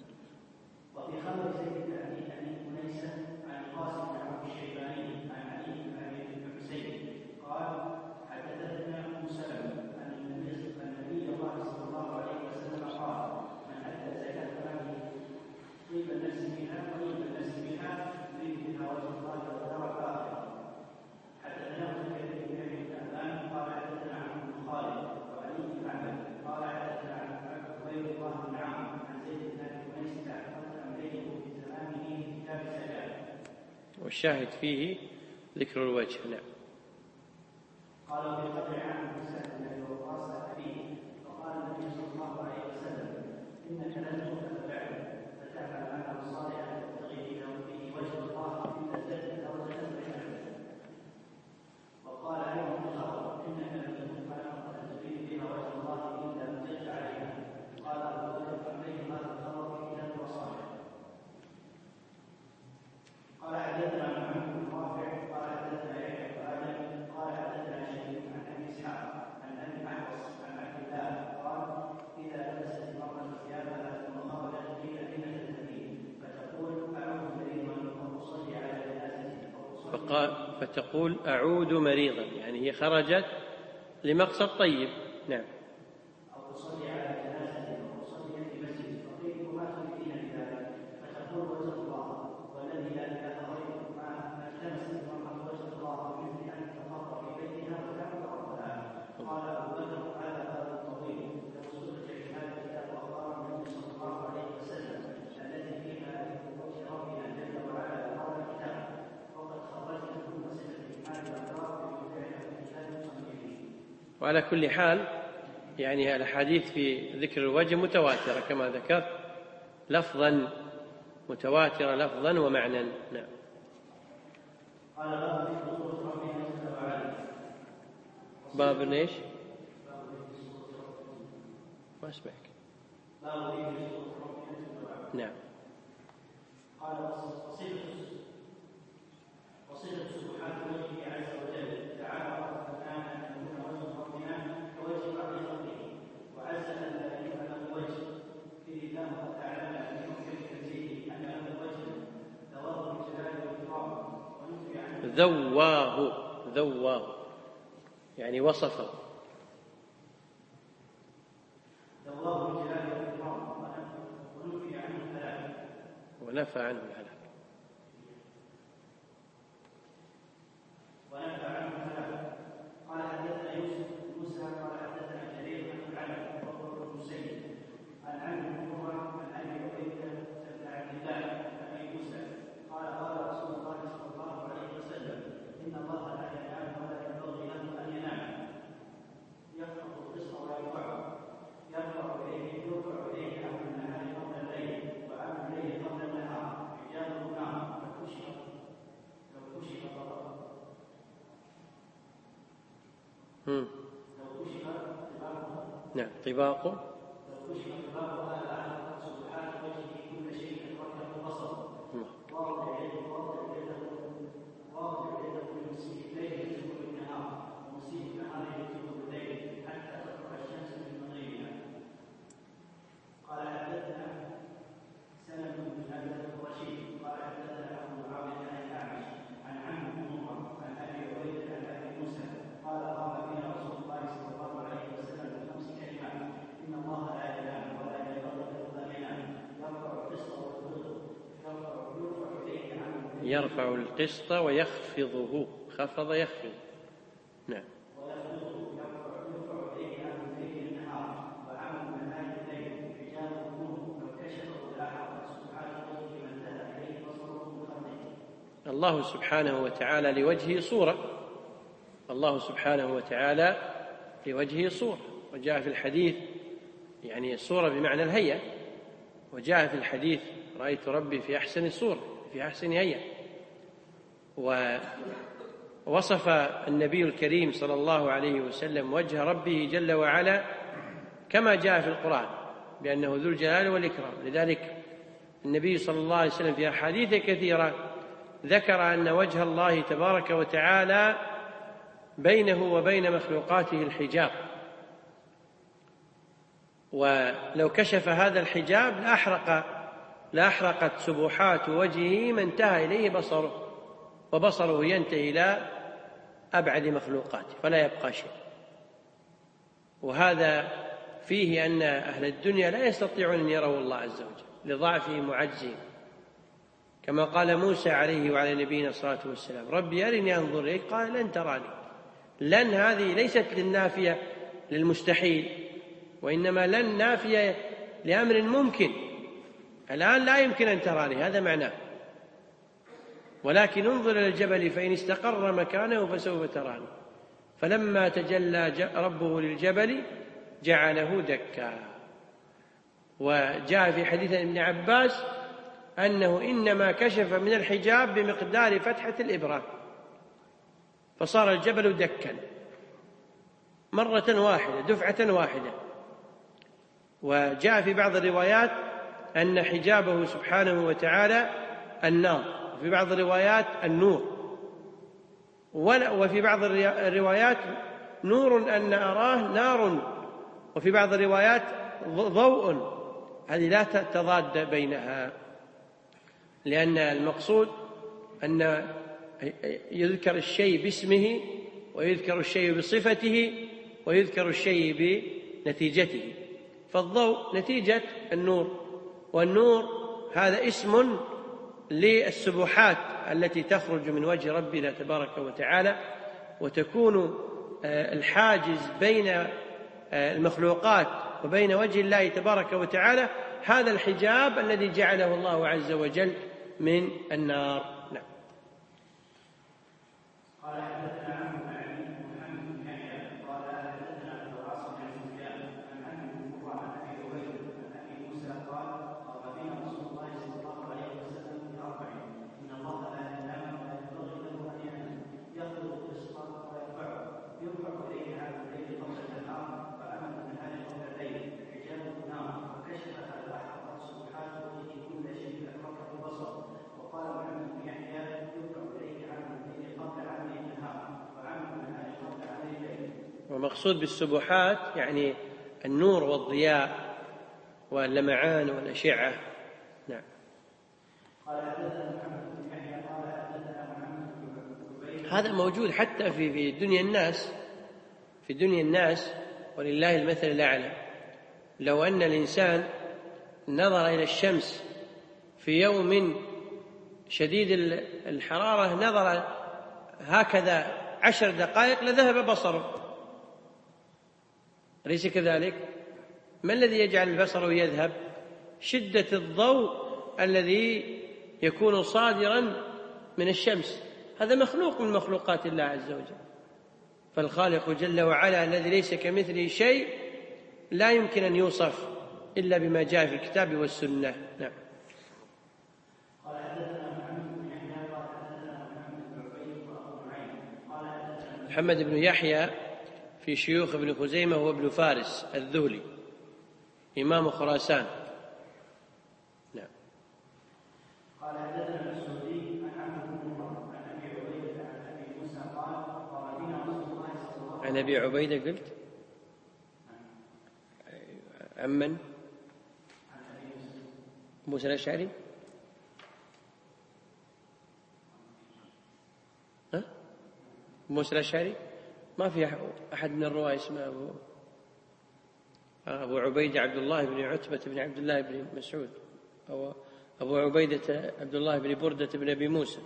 وفي خبر زيد بن ابي ابي انيسه عن القاسم بن عبد الشيباني عن علي بن ابي حسين قال حدثتنا ام سلمه ان النبي النبي الله صلى الله عليه وسلم قال من ادى زكاه ماله طيب النفس منها طيب النفس منها يريد بها وجه الله والدار الاخره. حدثنا زكريا بن يحيى بن ابان قال حدثنا عن بن خالد وعلي بن معبد قال حدثنا عن عبيد الله بن عمرو عن زيد بن ابي انيس احدث امريه في زمانه في كتاب الزكاه. والشاهد فيه ذكر الوجه. نعم. قال في قبر عام سعد بن ابي وقاص ابيه فقال النبي صلى الله عليه وسلم انك لن تؤمن بعد فتعمل عملا صالحا تبتغي به وجه الله الا ازددت درجه بحمده. وقال ايضا في الاخر انك لن تكون خلقه تريد بها وجه الله الا ازددت عليها. قال ابو بكر فعليه هذا الخبر في كتاب وصالح. قال حدثنا محمد بن رافع قال حدثنا يحيى بن ادم قال حدثنا شريك عن ابي اسحاق عن ابي الاحوص عن عبد الله قال اذا لبست المراه ثيابها ثم خرجت قيل اين تذهبين فتقول اعوذ مريضا واصلي على جنازته فقال فتقول أعود مريضا، يعني هي خرجت لمقصد طيب. نعم. او تصلي على جنازته واصلي في مسجد وعلى كل حال يعني الأحاديث في ذكر الوجه متواترة كما ذكرت، لفظا متواترة لفظا ومعنى. نعم. باب ليش؟ ما أسمعك. نعم. قال وصفة سبحات وجهه عز وجل تعالى سبحانه أن يكون وجه ربنا كوجه بعض خلقه، وعز أن لا يكون له وجه، فيه الله تعالى أن يخبر بتنزيهه أن له وجه ذواه الجلال والإكرام، ونفي عنه ذواه ذواه يعني وصفه، ذواه الجلال والإكرام، ونفي عنه الهلاك ونفى عنه الهلاك. ونفى عنه الهلاك. قال حدثنا يوسف بن موسى قال حدثنا جرير بن العلاء وهو ابن سيد عن عمرو بن عمر عن ابي عبيده بن عبد الله عن ابي موسى قال قال رسول الله صلى الله عليه وسلم ان الله لا ينام ولا ينبغي له ان ينام، يخفض القسط ويرفعه، يرفع اليه يرفع اليه امر النهار قبل الليل وامر الليل قبل النهار، رجال النار لو كشف لو كشف طبقه لو كشف طباقه نعم طباقه لو كشف طباقها لأحرقت سبحات وجهه كل شيء أدركه البصر، واضع يده واضع يده واضع يده يمسيه الليل يجوب النهار ومسيه النهار يجوب الليل حتى تطلع الشمس من مغربها. قال حدثنا سلم بن أبي الرشيد قال حدثنا أبو معاوية عن الأعمش عن عمرو بن عمر عن أبي عبيدة عن أبي موسى قال قام بنا رسول الله صلى الله عليه وسلم بخمس كلمات إن الله لا ينام ولا ينبغي له أن ينام، يرفع القسط ويخفضه، يرفع إليه عنه يرفع القسط ويخفضه، خفض يخفض. نعم. ويخفضه، يرفع يرفع إليه عنه الليل النهار وعمل النهار الليل، رجال النور لو كشفه لأحرقت سبحات وجهه ما انتهى إليه بصره من خلقه. الله سبحانه وتعالى لوجهه صورة، الله سبحانه وتعالى لوجهه صورة، وجاء في الحديث يعني الصورة بمعنى الهيئة، وجاء في الحديث رأيت ربي في أحسن صورة في أحسن هيئة. ووصف النبي الكريم صلى الله عليه وسلم وجه ربه جل وعلا كما جاء في القرآن بأنه ذو الجلال والإكرام. لذلك النبي صلى الله عليه وسلم في أحاديث كثيرة ذكر أن وجه الله تبارك وتعالى بينه وبين مخلوقاته الحجاب، ولو كشف هذا الحجاب لأحرق لأحرقت سبحات وجهه ما انتهى إليه بصره، وبصره ينتهي إلى أبعد مخلوقاته فلا يبقى شيء. وهذا فيه أن أهل الدنيا لا يستطيعون أن يروا الله عز وجل لضعفهم وعجزهم، كما قال موسى عليه وعلى نبينا الصلاة والسلام ربي أرني أنظر إليك قال لن تراني. لن هذه ليست للنافية للمستحيل، وإنما لن نافية لأمر ممكن، الآن لا يمكن أن تراني هذا معناه، ولكن انظر إلى الجبل فإن استقر مكانه فسوف تراني. فلما تجلى ربه للجبل جعله دكا. وجاء في حديث ابن عباس أنه إنما كشف من الحجاب بمقدار فتحة الإبرة فصار الجبل دكا مرة واحدة دفعة واحدة. وجاء في بعض الروايات أن حجابه سبحانه وتعالى النار، وفي بعض الروايات النور، وفي بعض الروايات نور أن أراه نار، وفي بعض الروايات ضوء. هذه لا تضاد بينها، لأن المقصود أن يذكر الشيء باسمه ويذكر الشيء بصفته ويذكر الشيء بنتيجته. فالضوء نتيجة النور، والنور هذا اسم للسبحات التي تخرج من وجه ربنا تبارك وتعالى، وتكون الحاجز بين المخلوقات وبين وجه الله تبارك وتعالى هذا الحجاب الذي جعله الله عز وجل من النار. نعم. قال حدثنا عمرو بن علي محمد بن يحيى قال حدثنا ومقصود بالسبحات يعني النور والضياء واللمعان والأشعة. نعم. هذا موجود حتى في في دنيا الناس في دنيا الناس ولله المثل الأعلى. لو أن الإنسان نظر إلى الشمس في يوم شديد الحرارة، نظر هكذا عشر دقائق لذهب بصره، أليس كذلك؟ ما الذي يجعل البصر يذهب؟ شدة الضوء الذي يكون صادرا من الشمس، هذا مخلوق من مخلوقات الله عز وجل. فالخالق جل وعلا الذي ليس كمثله شيء لا يمكن أن يوصف إلا بما جاء في الكتاب والسنة. نعم. محمد بن يحيى في شيوخ ابن خزيمة هو ابن فارس الذهلي إمام خراسان. نعم. قال حدثنا السعودي عن عمرو بن عمر عن ابي عبيده عن ابي موسى قال قال بنا رسول الله صلى الله عليه وسلم. عن ابي عبيده قلت عمن؟ عن ابي موسى موسى الأشعري. ها؟ موسى الأشعري ما في أحد من الرواة اسمه أبو أبو عبيدة عبد الله بن عتبة بن عبد الله بن مسعود، أو أبو عبيدة عبد الله بن بردة بن أبي موسى.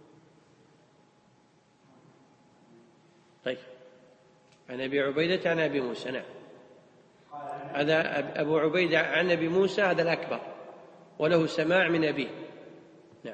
طيب، عن أبي عبيدة عن أبي موسى. نعم. هذا أبو عبيدة عن أبي موسى هذا الأكبر وله سماع من أبيه. نعم.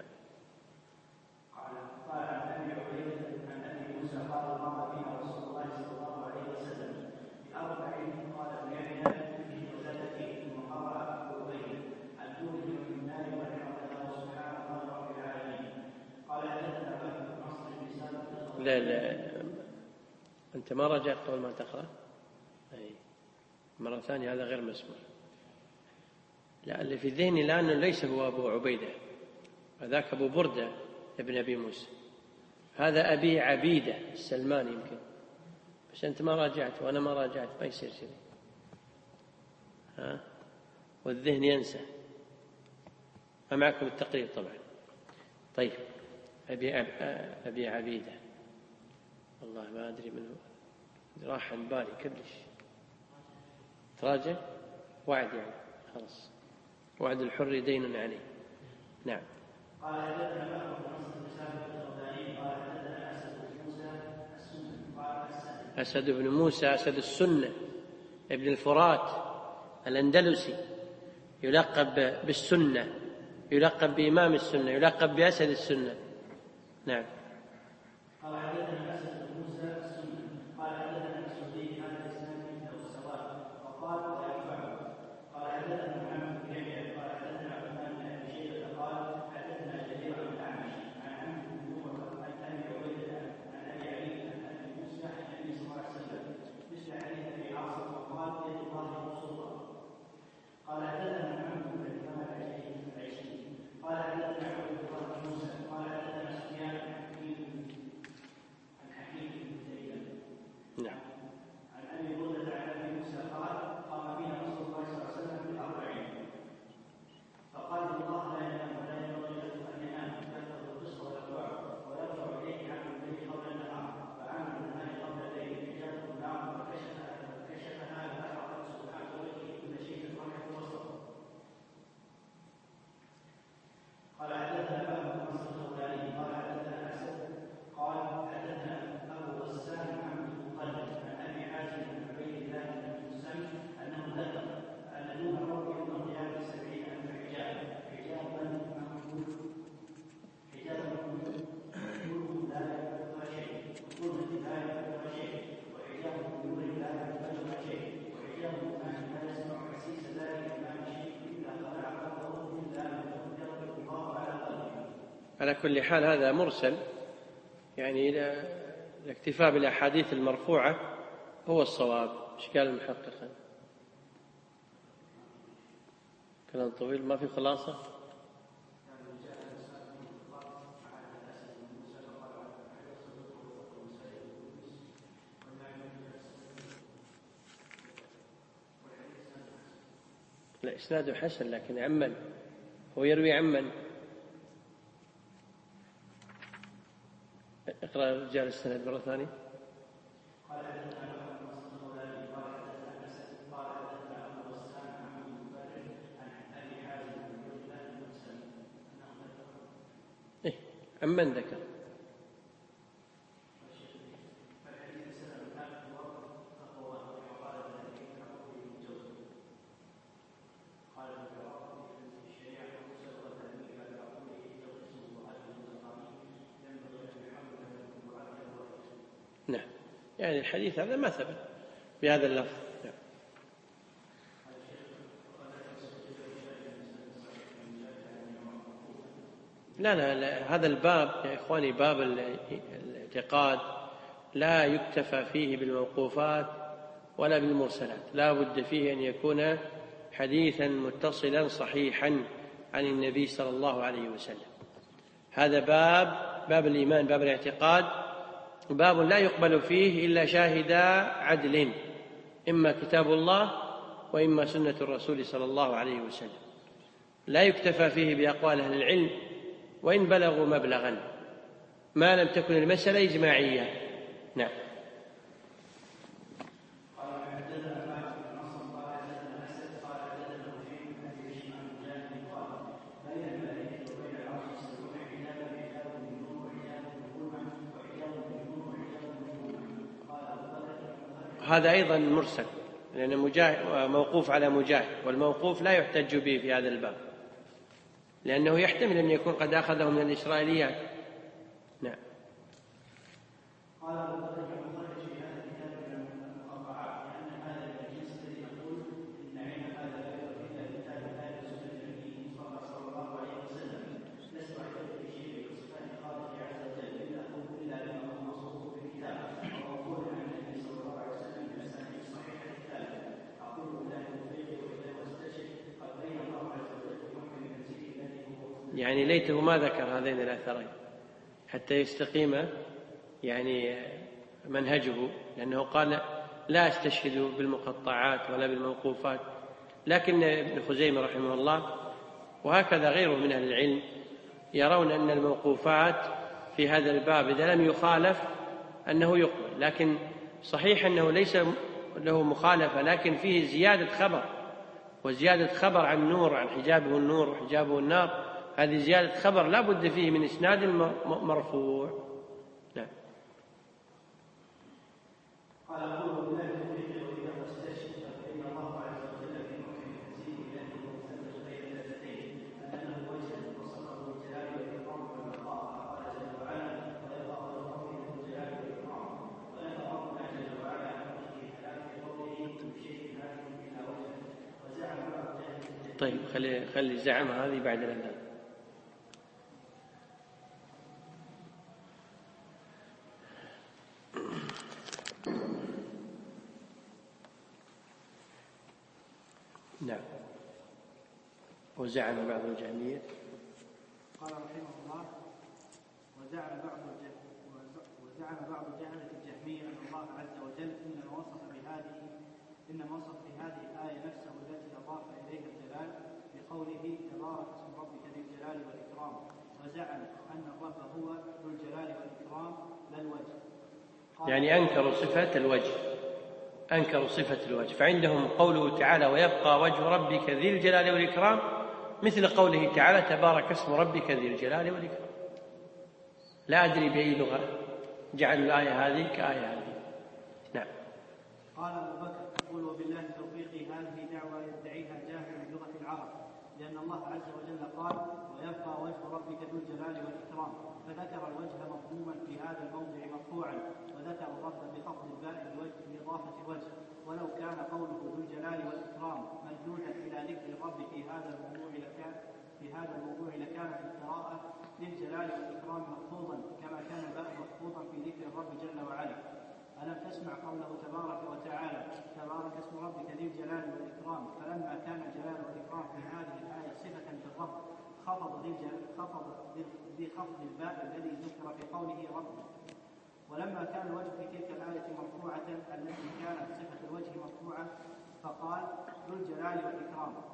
لا لا أنت ما رجعت قبل ما تقرأ؟ أي مرة ثانية، هذا غير مسموع. لا، اللي في ذهني الآن ليس هو أبو عبيدة، هذاك أبو بردة ابن أبي موسى، هذا أبي عبيدة السلماني يمكن، بس أنت ما راجعت وأنا ما راجعت، ما يصير كذا، ها، والذهن ينسى. ما معكم التقرير طبعا. طيب، أبي أبي عبيدة، والله ما أدري من هو، راح عن بالي كلش. تراجع وعد يعني خلاص، وعد الحر دين عليه. نعم. قال حدثنا بكر بن نصر بن ثابت الغداري قال حدثنا اسد بن موسى السنه قال اسد بن موسى اسد السنه ابن الفرات الاندلسي، يلقب بالسنه، يلقب بامام السنه، يلقب باسد السنه. نعم. قال حدثنا اسد بن موسى السنه قال حدثنا السعودي هذا الاسناد مثله السواد وقال لا ينفعه. قال حدثنا محمد بن يحيى قال حدثنا عثمان بن ابي شيبه قال حدثنا جرير عن الاعمش عن عمرو بن عمر عن ابي عبيده عن ابي علي عن ابي موسى عن النبي صلى الله عليه وسلم مثل حديث ابي عاصم وقال يد الله مبسوطه. قال حدثنا محمد بن الامام العشرين قال حدثنا عبد الله بن موسى قال حدثنا سفيان عن حكيم بن زيد. نعم. عن ابي بردة عن ابي موسى قال قام بنا رسول الله صلى الله عليه وسلم بالاربعين فقال الله لا ينام ولا ينبغي له ان ينام يحفظ القسط والاتباع ويرفع اليه عمل الليل قبل النهار وعمل النهار قبل الليل حجاب النار وكشفها كشفها فاحرقت سبحانه وجهه كل شيء فرحه وسطه. قال حدثنا ابو نصر الغداري قال حدثنا اسد قال حدثنا ابو غسان عن مطلب عن ابي حازم بن عبيد الله بن مسلم انه ذكر ان نوح ربي يوم القيامه سبعين الف حجاب حجابا مقبول حجابا مقبول لا يقبلها شيء وظلمه لا يقبلها شيء وحجاب نور لا يقبلها شيء وحجاب الماء لا يسمع حسيس ذلك الماء شيء الا خلع قلبه الا من يقدر الله على قلبه. على كل حال هذا مرسل، يعني الاكتفاء بالأحاديث المرفوعة هو الصواب. ايش قال المحقق؟ كلام طويل ما في خلاصة. لا إسناده حسن، لكن عمن هو يروي عمن. اقرأ رجال السند مرة ثانية. إيه عمن ذكر. نعم، يعني الحديث هذا ما ثبت بهذا اللفظ. نعم. لا, لا لا هذا الباب يا إخواني باب الاعتقاد لا يكتفى فيه بالموقوفات ولا بالمرسلات، لا بد فيه أن يكون حديثا متصلا صحيحا عن النبي صلى الله عليه وسلم. هذا باب باب الإيمان، باب الاعتقاد، باب لا يقبل فيه إلا شاهدا عدل، إما كتاب الله وإما سنة الرسول صلى الله عليه وسلم. لا يكتفى فيه بأقوال أهل العلم وإن بلغوا مبلغا ما لم تكن المسألة إجماعية. نعم. هذا أيضا مرسل، لأن مجاهد موقوف على مجاهد، والموقوف لا يحتج به في هذا الباب لأنه يحتمل أن يكون قد أخذه من الإسرائيليات. نعم. يعني ليته ما ذكر هذين الأثرين حتى يستقيم يعني منهجه، لأنه قال لا استشهد بالمقطعات ولا بالموقوفات. لكن ابن خزيمة رحمه الله وهكذا غيره من أهل العلم يرون أن الموقوفات في هذا الباب إذا لم يخالف أنه يقبل، لكن صحيح أنه ليس له مخالفة، لكن فيه زيادة خبر، وزيادة خبر عن نور، عن حجابه النور وحجابه النار، هذه زيادة خبر لا بد فيه من إسناد مرفوع. نعم. قال أقول بالله التوفيق وإذا واستشهد فإن الله عز وجل في محكم تنزيله الذي هو مثلث بين اللذتين أنه وجه وصفه بالجلال والإكرام والبقاء، قال جل وعلا ويبقى ربه ذو الجلال والإكرام، ويبقى ربنا جل وعلا عن وجهه كلام في قوله كل شيء هالك إلا وجهه وزعم بعض جهل. طيب خلي خلي زعم هذه بعد الأذان. نعم. وزعم بعض الجهمية. قال رحمه الله وزعم بعض وزعم بعض جهلة الجهمية أن الله عز وجل إنما وصف بهذه إنما وصف بهذه الآية نفسه التي أضاف إليها الجلال بقوله تبارك اسم ربك ذي الجلال والإكرام، وزعم أن الرب هو ذو الجلال والإكرام لا الوجه. يعني أنكروا صفة الوجه، أنكروا صفة الوجه، فعندهم قوله تعالى ويبقى وجه ربك ذي الجلال والإكرام مثل قوله تعالى تبارك اسم ربك ذي الجلال والإكرام. لا أدري بأي لغة جعل الآية هذه كآية هذه. نعم. قال أبو بكر يقول وبالله توفيقي هذه دعوة يدعيها جاهل من لغة العرب، لأن الله عز وجل قال ويبقى وجه ربك ذو الجلال والإكرام، فذكر الوجه مضموما في هذا الموضع مرفوعا، وذكر الرب بخفض الباء الوجه بإضافة الوجه، ولو كان قوله ذو الجلال والإكرام ممدودا إلى ذكر الرب في هذا الموضوع لكان في هذا الموضوع لكانت القراءة للجلال والإكرام مخفوضا كما كان الباء مخفوضا في ذكر الرب جل وعلا. ألم تسمع قوله تبارك وتعالى تبارك اسم ربك ذي الجلال والإكرام، فلما كان الجلال والإكرام في هذه الآية صفة للرب خفض خفض بخفض الباء الذي ذكر في قوله رب، ولما كان الوجه في تلك الآية مرفوعة التي كانت صفة الوجه مرفوعة فقال ذو الجلال والإكرام،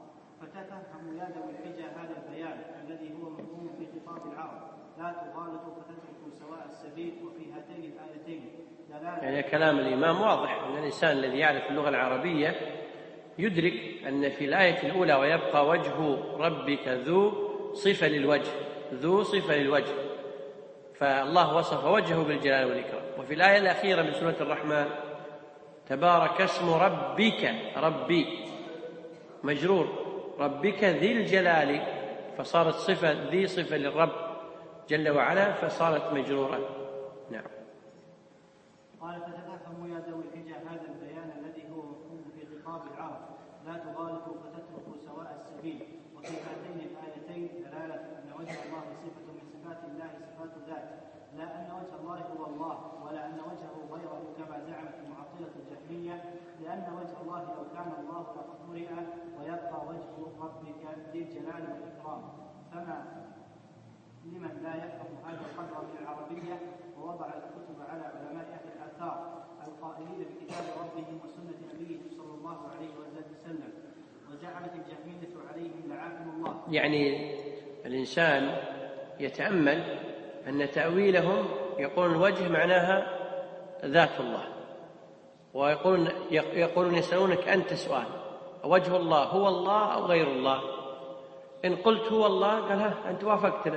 فتفهم يا ذوي الحجة هذا البيان الذي هو مفهوم في خطاب العرب، لا تغالطوا فتتركوا سواء السبيل. وفي هاتين الآيتين دلالة. يعني كلام الإمام واضح أن الإنسان الذي يعرف اللغة العربية يدرك أن في الآية الأولى ويبقى وجه ربك ذو صفة للوجه، ذو صفة للوجه، فالله وصف وجهه بالجلال والإكرام. وفي الآية الأخيرة من سورة الرحمن تبارك اسم ربك، ربي مجرور، ربك ذي الجلال، فصارت صفة ذي صفة للرب جل وعلا فصارت مجرورة. نعم. قال فتفهموا يا ذوي الحجة هذا البيان الذي هو مفهوم في خطاب العرب، لا تغالطوا فتتركوا سواء السبيل. وفي هاتين الآيتين دلالة أن وجه الله صفة من صفات الله صفات ذات، لا أن وجه الله هو الله ولا أن وجهه غيره كما زعمت المعطلة الجهمية، لأن وجه الله لو كان الله لقد برئ ويبقى وجه ربك ذي الجلال والإكرام. فما لمن لا يفهم هذا القدر من العربية ووضع الكتب على علماء أهل الآثار القائلين بكتاب ربهم وسنة نبيهم صلى الله عليه وسلم، وجعلت الجهمية عليهم لعانهم الله. يعني الإنسان يتأمل أن تأويلهم يقول الوجه معناها ذات الله، ويقولون يقولون يسألونك أنت سؤال وجه الله هو الله أو غير الله؟ إن قلت هو الله قال ها أنت وافقتنا،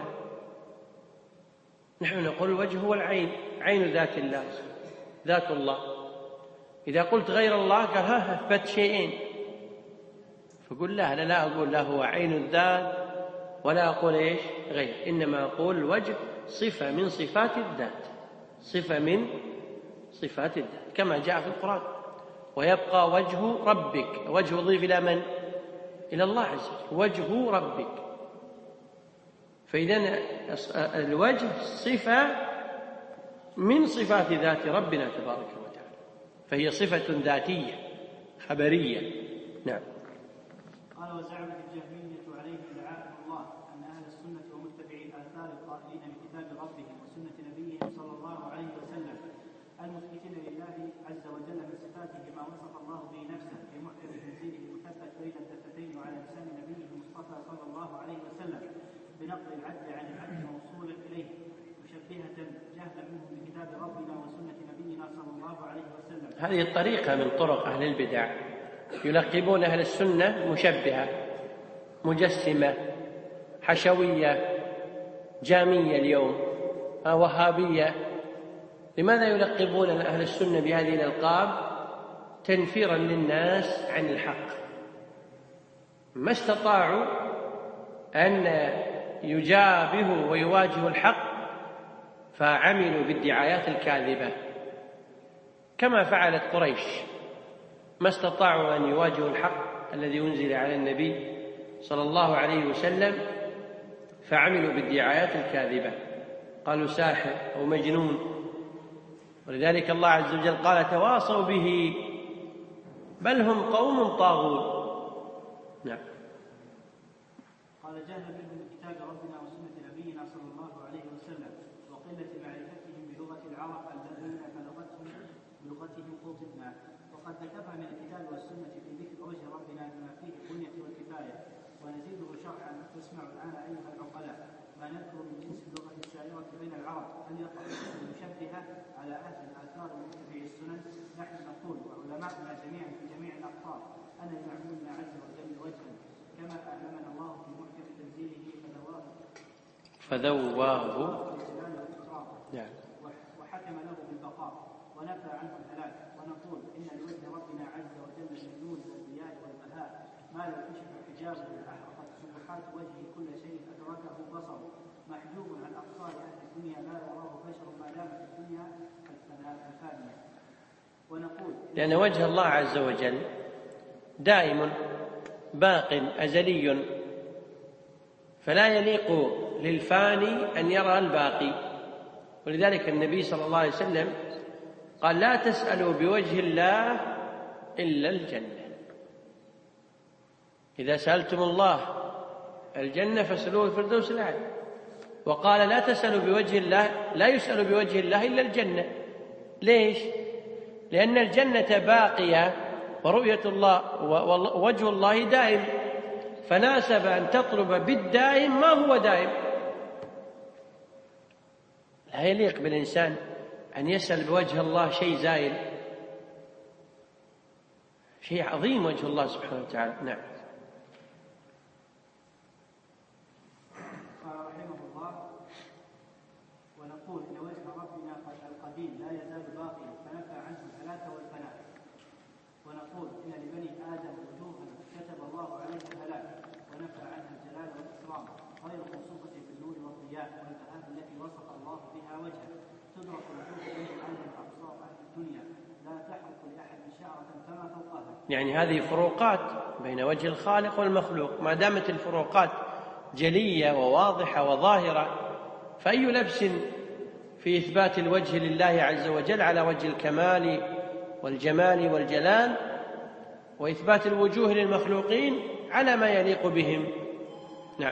نحن نقول الوجه هو العين، عين ذات الله ذات الله. إذا قلت غير الله قال ها أثبت شيئين، فقل لا لا أقول لا هو عين الذات ولا أقول إيش غير، إنما أقول الوجه صفة من صفات الذات، صفة من صفات الذات كما جاء في القرآن. ويبقى وجه ربك، وجه يضيف إلى من؟ إلى الله عز وجل، وجه ربك. فإذن الوجه صفة من صفات ذات ربنا تبارك وتعالى، فهي صفة ذاتية خبرية. نعم. قال وزعمت الجهمية عليهم لعانهم الله أن أهل السنة ومتبعي الآثار القائلين بكتاب ربهم وسنة نبيهم صلى الله عليه وسلم المثبتين لله عز وجل من صفاته ما وصف الله به نفسه في محكم تنزيله المثبت بين الدفتين وعلى لسان نبيه المصطفى صلى الله عليه وسلم بنقل العدل عن العدل موصول إليه، مشبهة جهلا منهم بكتاب ربنا وسنة نبينا صلى الله عليه وسلم. هذه الطريقة من طرق أهل البدع، يلقبون أهل السنة مشبهة، مجسمة، حشوية، جامية اليوم، وهابية. لماذا يلقبون أهل السنة بهذه الألقاب؟ تنفيرا للناس عن الحق، ما استطاعوا أن يجابهوا ويواجهوا الحق فعملوا بالدعايات الكاذبة كما فعلت قريش، ما استطاعوا أن يواجهوا الحق الذي أنزل على النبي صلى الله عليه وسلم فعملوا بالدعايات الكاذبة، قالوا ساحر أو مجنون. ولذلك الله عز وجل قال تواصوا به بل هم قوم طاغون. نعم. قال جهل منهم بكتاب ربنا وسنة نبينا صلى الله عليه وسلم وقلة معرفتهم بلغة العرب الذين بلغتهم بلغتهم خطبنا، وقد ذكرنا من الكتاب والسنة في ذكر وجه ربنا بما فيه البنية والكفاية، ونزيده شرحا تسمع الآن أيها العقلاء ما نذكر من جنس اللغة السائرة بين العرب. هل يقع المشبهة على أهل الآثار ومتبعي السنن؟ نحن نقول وعلماؤنا جميعا في جميع الأقطار أن لمعلومنا عز وجل وجها كما أعلمنا الله في محكم تنزيله فذواه فذواه نعم وحكم له بالبقاء ونفى عنه الهلاك. ونقول إن لوجه ربنا عز وجل من النور والضياء والبهاء ما لو كشف حجابه لأحرقت سبحات وجهه كل شيء أدركه بصره، محجوب عن أبصار أهل الدنيا لا يراه بشر ما دامت الدنيا الفانية. ونقول لأن وجه الله عز وجل دائم باق أزلي، فلا يليق للفاني أن يرى الباقي. ولذلك النبي صلى الله عليه وسلم قال لا تسألوا بوجه الله إلا الجنة، إذا سألتم الله الجنة فاسألوه الفردوس الأعلى. وقال لا تسألوا بوجه الله، لا يسأل بوجه الله إلا الجنة. ليش؟ لأن الجنة باقية ورؤية الله ووجه الله دائم، فناسب أن تطلب بالدائم ما هو دائم. لا يليق بالإنسان أن يسأل بوجه الله شيء زائل، شيء عظيم وجه الله سبحانه وتعالى. نعم. قال رحمه الله: ونقول إن وجه ربنا القديم لا يزال باقيا فنفى عنه الهلاك والفناء. ونقول إن لبني آدم وجوها كتب الله عليها الهلاك ونفى عنها الجلال والإكرام غير موصوفة بالنور والضياء والبهاء التي وصف الله بها وجهه. تدرك وجوه بني آدم أبصار أهل الدنيا لا تحرق لأحد شعرة فما فوقها. يعني هذه فروقات بين وجه الخالق والمخلوق، ما دامت الفروقات جلية وواضحة وظاهرة، فأي لبس في إثبات الوجه لله عز وجل على وجه الكمال والجمال والجلال، وإثبات الوجوه للمخلوقين على ما يليق بهم. نعم.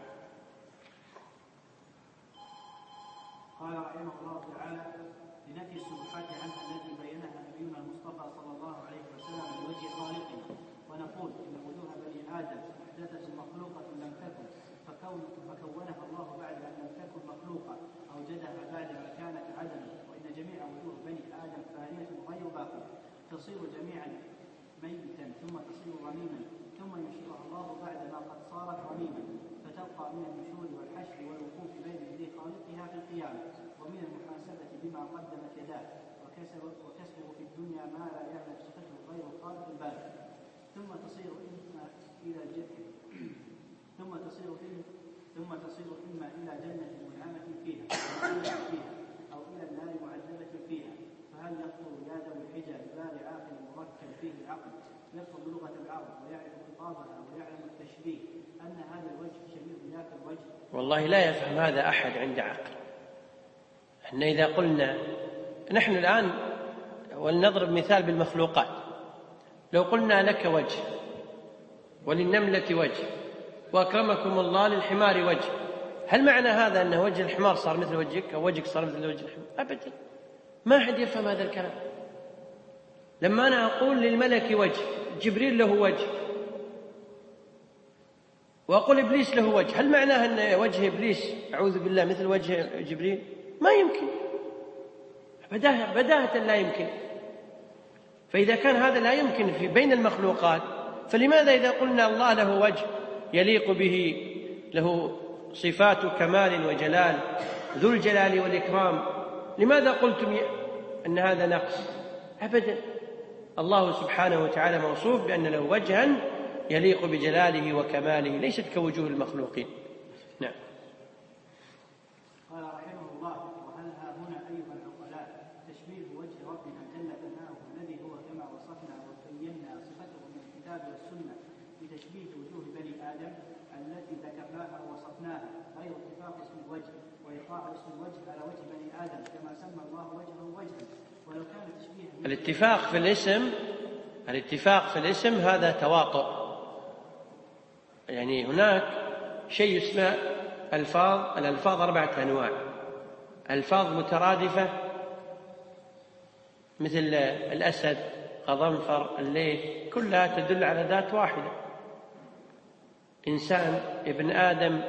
قال رحمه الله تعالى: لنفي الشبهات عنها التي بينها نبينا المصطفى صلى الله عليه وسلم لوجه خالقنا. ونقول إن وجوه بني آدم محدثة مخلوقة لم تكن، فكون فكونها الله بعد أن لم تكن مخلوقة، أوجدها بعد ما كانت عدما. وإن جميع وجوه بني آدم فانية غير باقية، تصير جميعا ميتا ثم تصير رميما، ثم ينشرها الله بعد ما قد صارت رميما، فتبقى من النشور والحشر والوقوف بين يدي خالقها في القيامة، ومن المحاسبة بما قدمت يداه، وكسب وكسبه في الدنيا ما لا يعلم صفته غير الخالق البارئ. ثم تصير إما إلى جنة ثم تصير ثم تصير إما إلى جنة منعمة فيها فيها أو إلى النار معذبة فيها. فهل يخطر يا ذوي الحجى ببال عاقل مركب فيه العقل يفهم لغة العرب ويعرف خطابها ويعلم التشبيه أن هذا الوجه شبيه ذاك الوجه؟ والله لا يفهم هذا أحد عند عقل. إن إذا قلنا نحن الآن، ولنضرب مثال بالمخلوقات، لو قلنا لك وجه وللنملة وجه وأكرمكم الله للحمار وجه، هل معنى هذا أن وجه الحمار صار مثل وجهك أو وجهك صار مثل وجه الحمار؟ أبدا، ما أحد يفهم هذا الكلام. لما أنا أقول للملك وجه، جبريل له وجه، وأقول إبليس له وجه، هل معناه أن وجه إبليس أعوذ بالله مثل وجه جبريل؟ ما يمكن، بداهة, بداهة لا يمكن. فإذا كان هذا لا يمكن في بين المخلوقات، فلماذا إذا قلنا الله له وجه يليق به، له صفات كمال وجلال ذو الجلال والإكرام، لماذا قلتم أن هذا نقص؟ أبدا، الله سبحانه وتعالى موصوف بأن له وجها يليق بجلاله وكماله، ليست كوجوه المخلوقين. نعم. قال رحمه الله: وهل ها هنا أيها العقلاء تشبيه وجه ربنا جل ثناؤه الذي هو كما وصفنا وبينا صفته من الكتاب والسنة بتشبيه وجوه بني آدم التي ذكرناها ووصفناها، غير اتفاق اسم الوجه وإيقاع اسم الوجه على وجه بني آدم كما سمى الله وجهه وجها. ولو كان تشبيها الاتفاق في الاسم الاتفاق في الاسم هذا تواطؤ، يعني هناك شيء اسمه ألفاظ. الألفاظ أربعة أنواع: ألفاظ مترادفة مثل الأسد، غضنفر، الليث، كلها تدل على ذات واحدة. إنسان، ابن آدم،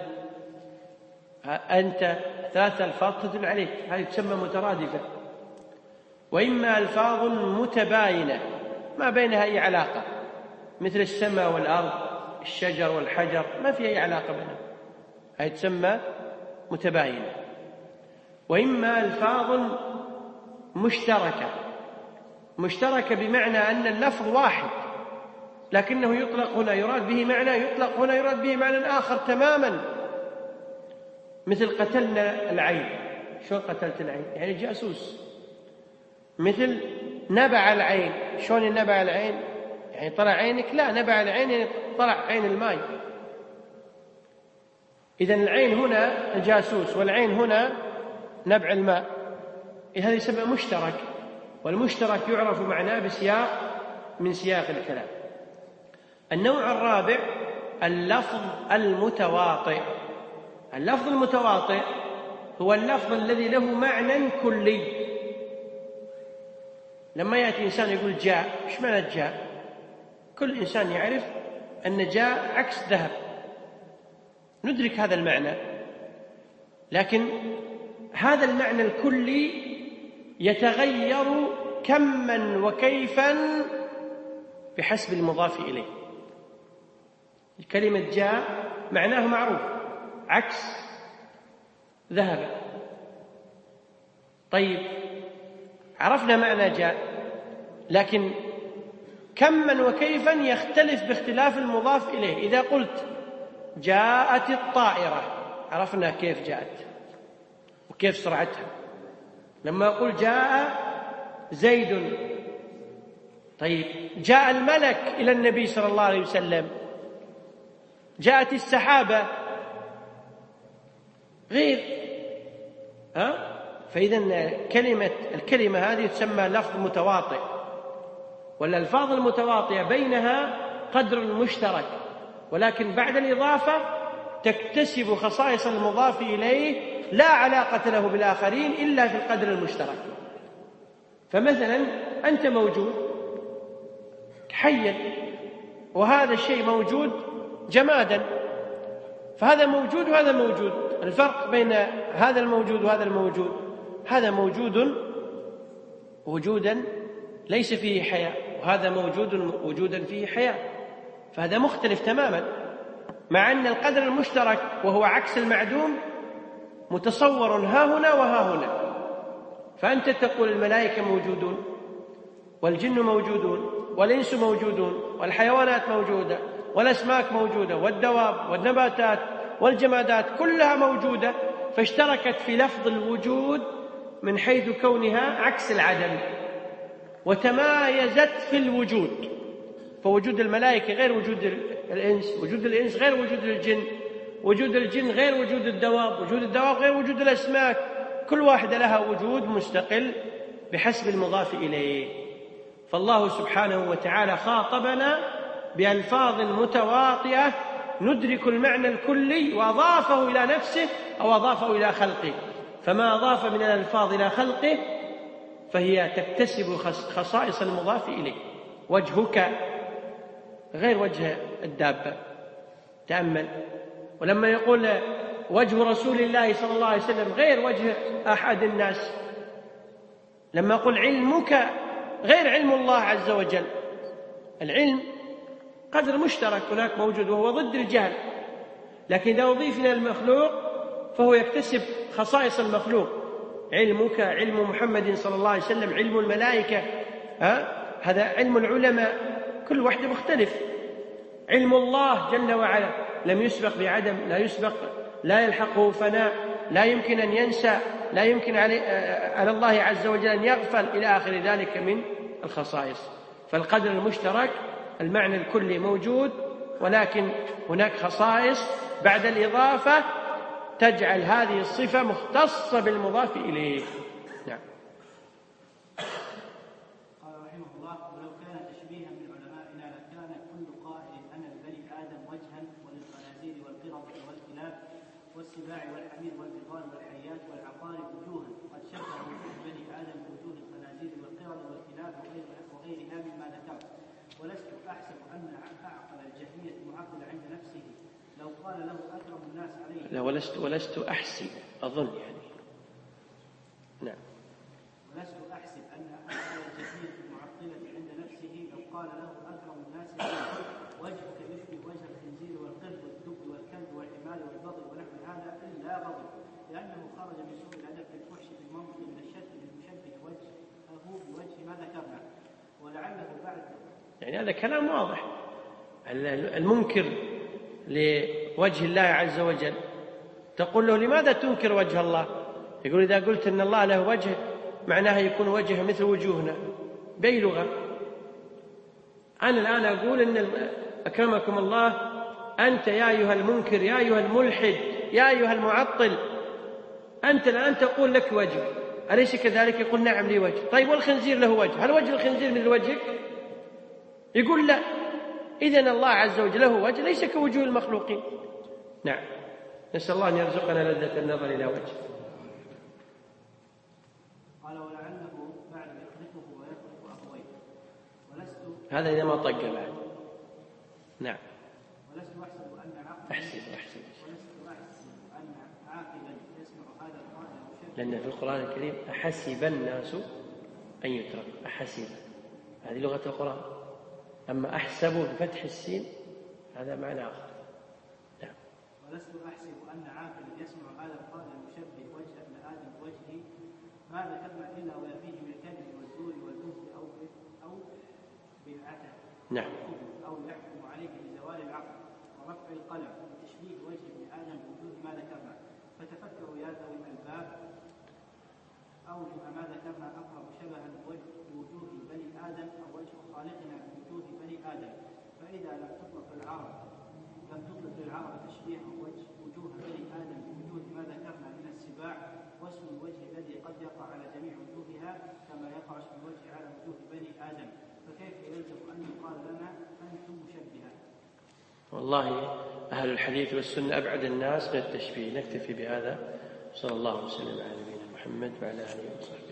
أنت، ثلاث ألفاظ تدل عليك، هذه تسمى مترادفة. وإما ألفاظ متباينة ما بينها أي علاقة، مثل السماء والأرض، الشجر والحجر، ما في أي علاقة بينهم، هذه تسمى متباينة. وإما ألفاظ مشتركة مشتركة بمعنى أن اللفظ واحد لكنه يطلق هنا يراد به معنى، يطلق هنا يراد به معنى آخر تماما، مثل قتلنا العين. شلون قتلت العين؟ يعني جاسوس. مثل نبع العين. شلون نبع العين؟ يعني طلع عينك؟ لا، نبع العين يعني طلع عين الماء. إذن العين هنا الجاسوس والعين هنا نبع الماء، هذا يسمى مشترك، والمشترك يعرف معناه بسياق من سياق الكلام. النوع الرابع اللفظ المتواطئ. اللفظ المتواطئ هو اللفظ الذي له معنى كلي. لما يأتي إنسان يقول جاء، إيش معنى جاء؟ كل إنسان يعرف أن جاء عكس ذهب، ندرك هذا المعنى، لكن هذا المعنى الكلي يتغير كما وكيفا بحسب المضاف إليه. كلمة جاء معناه معروف، عكس ذهب. طيب عرفنا معنى جاء، لكن كما وكيفا يختلف باختلاف المضاف إليه. إذا قلت جاءت الطائرة عرفنا كيف جاءت وكيف سرعتها. لما أقول جاء زيد، طيب جاء الملك إلى النبي صلى الله عليه وسلم، جاءت السحابة، غير ها؟ فإذا كلمة الكلمة هذه تسمى لفظ متواطئ، والألفاظ المتواطئة بينها قدر مشترك، ولكن بعد الإضافة تكتسب خصائص المضاف إليه لا علاقة له بالآخرين إلا في القدر المشترك. فمثلا أنت موجود حيا، وهذا الشيء موجود جمادا، فهذا موجود وهذا موجود. الفرق بين هذا الموجود وهذا الموجود، هذا موجود وجودا ليس فيه حياة، وهذا موجود وجودا فيه حياة، فهذا مختلف تماما، مع أن القدر المشترك وهو عكس المعدوم متصور ها هنا وها هنا. فأنت تقول الملائكة موجودون، والجن موجودون، والإنس موجودون، والحيوانات موجودة، والأسماك موجودة، والدواب والنباتات والجمادات كلها موجودة، فاشتركت في لفظ الوجود من حيث كونها عكس العدم، وتمايزت في الوجود. فوجود الملائكة غير وجود الإنس، وجود الإنس غير وجود الجن، وجود الجن غير وجود الدواب، وجود الدواب غير وجود الأسماك، كل واحدة لها وجود مستقل بحسب المضاف إليه. فالله سبحانه وتعالى خاطبنا بألفاظ متواطئة ندرك المعنى الكلي، وأضافه إلى نفسه أو أضافه إلى خلقه. فما أضاف من الألفاظ إلى خلقه فهي تكتسب خصائص المضاف إليه. وجهك غير وجه الدابة، تأمل. ولما يقول وجه رسول الله صلى الله عليه وسلم غير وجه أحد الناس. لما يقول علمك غير علم الله عز وجل. العلم قدر مشترك هناك موجود وهو ضد الجهل، لكن إذا أضيف إلى المخلوق فهو يكتسب خصائص المخلوق. علمك علم محمد صلى الله عليه وسلم، علم الملائكة، ها؟ هذا علم العلماء، كل واحد مختلف. علم الله جل وعلا لم يسبق بعدم، لا يسبق، لا يلحقه فناء، لا يمكن أن ينسى، لا يمكن على الله عز وجل أن يغفل، إلى آخر ذلك من الخصائص. فالقدر المشترك المعنى الكلي موجود، ولكن هناك خصائص بعد الإضافة تجعل هذه الصفة مختصة بالمضاف إليه. نعم. قال رحمه الله: ولو كان تشبيها من علمائنا لكان كل قائل أن لبني آدم وجها، وللخنازير والقردة والكلاب والسباع والحمير والبغال والحيات والعقارب وجوها، قد شبه وجوه بني آدم بوجوه الخنازير والقردة والكلاب وغيرها مما ذكرت. ولست أحسب أن أعقل الجهمية معقل عند نفسه لو قال له أكرم الناس عليه. لا، ولست ولست أحسب، أظن يعني. نعم. ولست أحسب أن أعقل الجهمية المعقلة عند نفسه لو قال له أكرم الناس عليه وجهك مثل وجه الخنزير والقرد والدب والكلب والحمار والبغل ونحو هذا إلا غضب، لأنه خرج من سوء الأدب بالفحش بالمنطق من الشد بالمشبه وجهه بوجه ما ذكرنا. ولعله بعد يعني هذا كلام واضح. المنكر لوجه الله عز وجل تقول له لماذا تنكر وجه الله؟ يقول إذا قلت أن الله له وجه معناها يكون وجهه مثل وجوهنا بأي لغة؟ أنا الآن أقول أن أكرمكم الله أنت يا أيها المنكر، يا أيها الملحد، يا أيها المعطل، أنت الآن تقول لك وجه، أليس كذلك؟ يقول نعم لي وجه. طيب والخنزير له وجه، هل وجه الخنزير مثل وجهك؟ يقول لا. إذن الله عز وجل له وجه ليس كوجوه المخلوقين. نعم. نسأل الله أن يرزقنا لذة النظر إلى وجه. قال ولعله بعد يخلقه ويخلق أبويه. ولست هذا إذا ما طق بعد. نعم. ولست أحسب أن عقلا أحسب أحسب ولست أحسب أن عاقلا يسمع هذا القول مشبه. لأن في القرآن الكريم أحسب الناس أن يترك، أحسب هذه لغة القرآن، أما أحسب بفتح السين هذا معنى آخر. نعم. ولست أحسب أن عاقلا يسمع هذا القول المشبه وجه ابن آدم بوجهه ما ذكرنا إلا ويفيه من الكذب والزور والبهت أو أو بالعتب. نعم. أو يحكم عليه بزوال العقل ورفع القلم وتشبيه وجه ابن آدم بوجود ما ذكرنا. فتفكروا يا ذوي الألباب أو لما ما ذكرنا أقرب شبها بوجوه بني آدم أو وجه خالقنا بوجوه بني آدم. فإذا لم تطلق العرب لم تطلق العرب تشبيه وجه وجوه بني آدم بوجوه ما ذكرنا من السباع واسم الوجه الذي قد يقع على جميع وجوهها كما يقع اسم الوجه على وجوه بني آدم، فكيف يلزم أن يقال لنا أنتم مشبهة؟ والله أهل الحديث والسنة أبعد الناس من التشبيه. نكتفي بهذا، صلى الله وسلم على نبينا محمد وعلى آله وصحبه.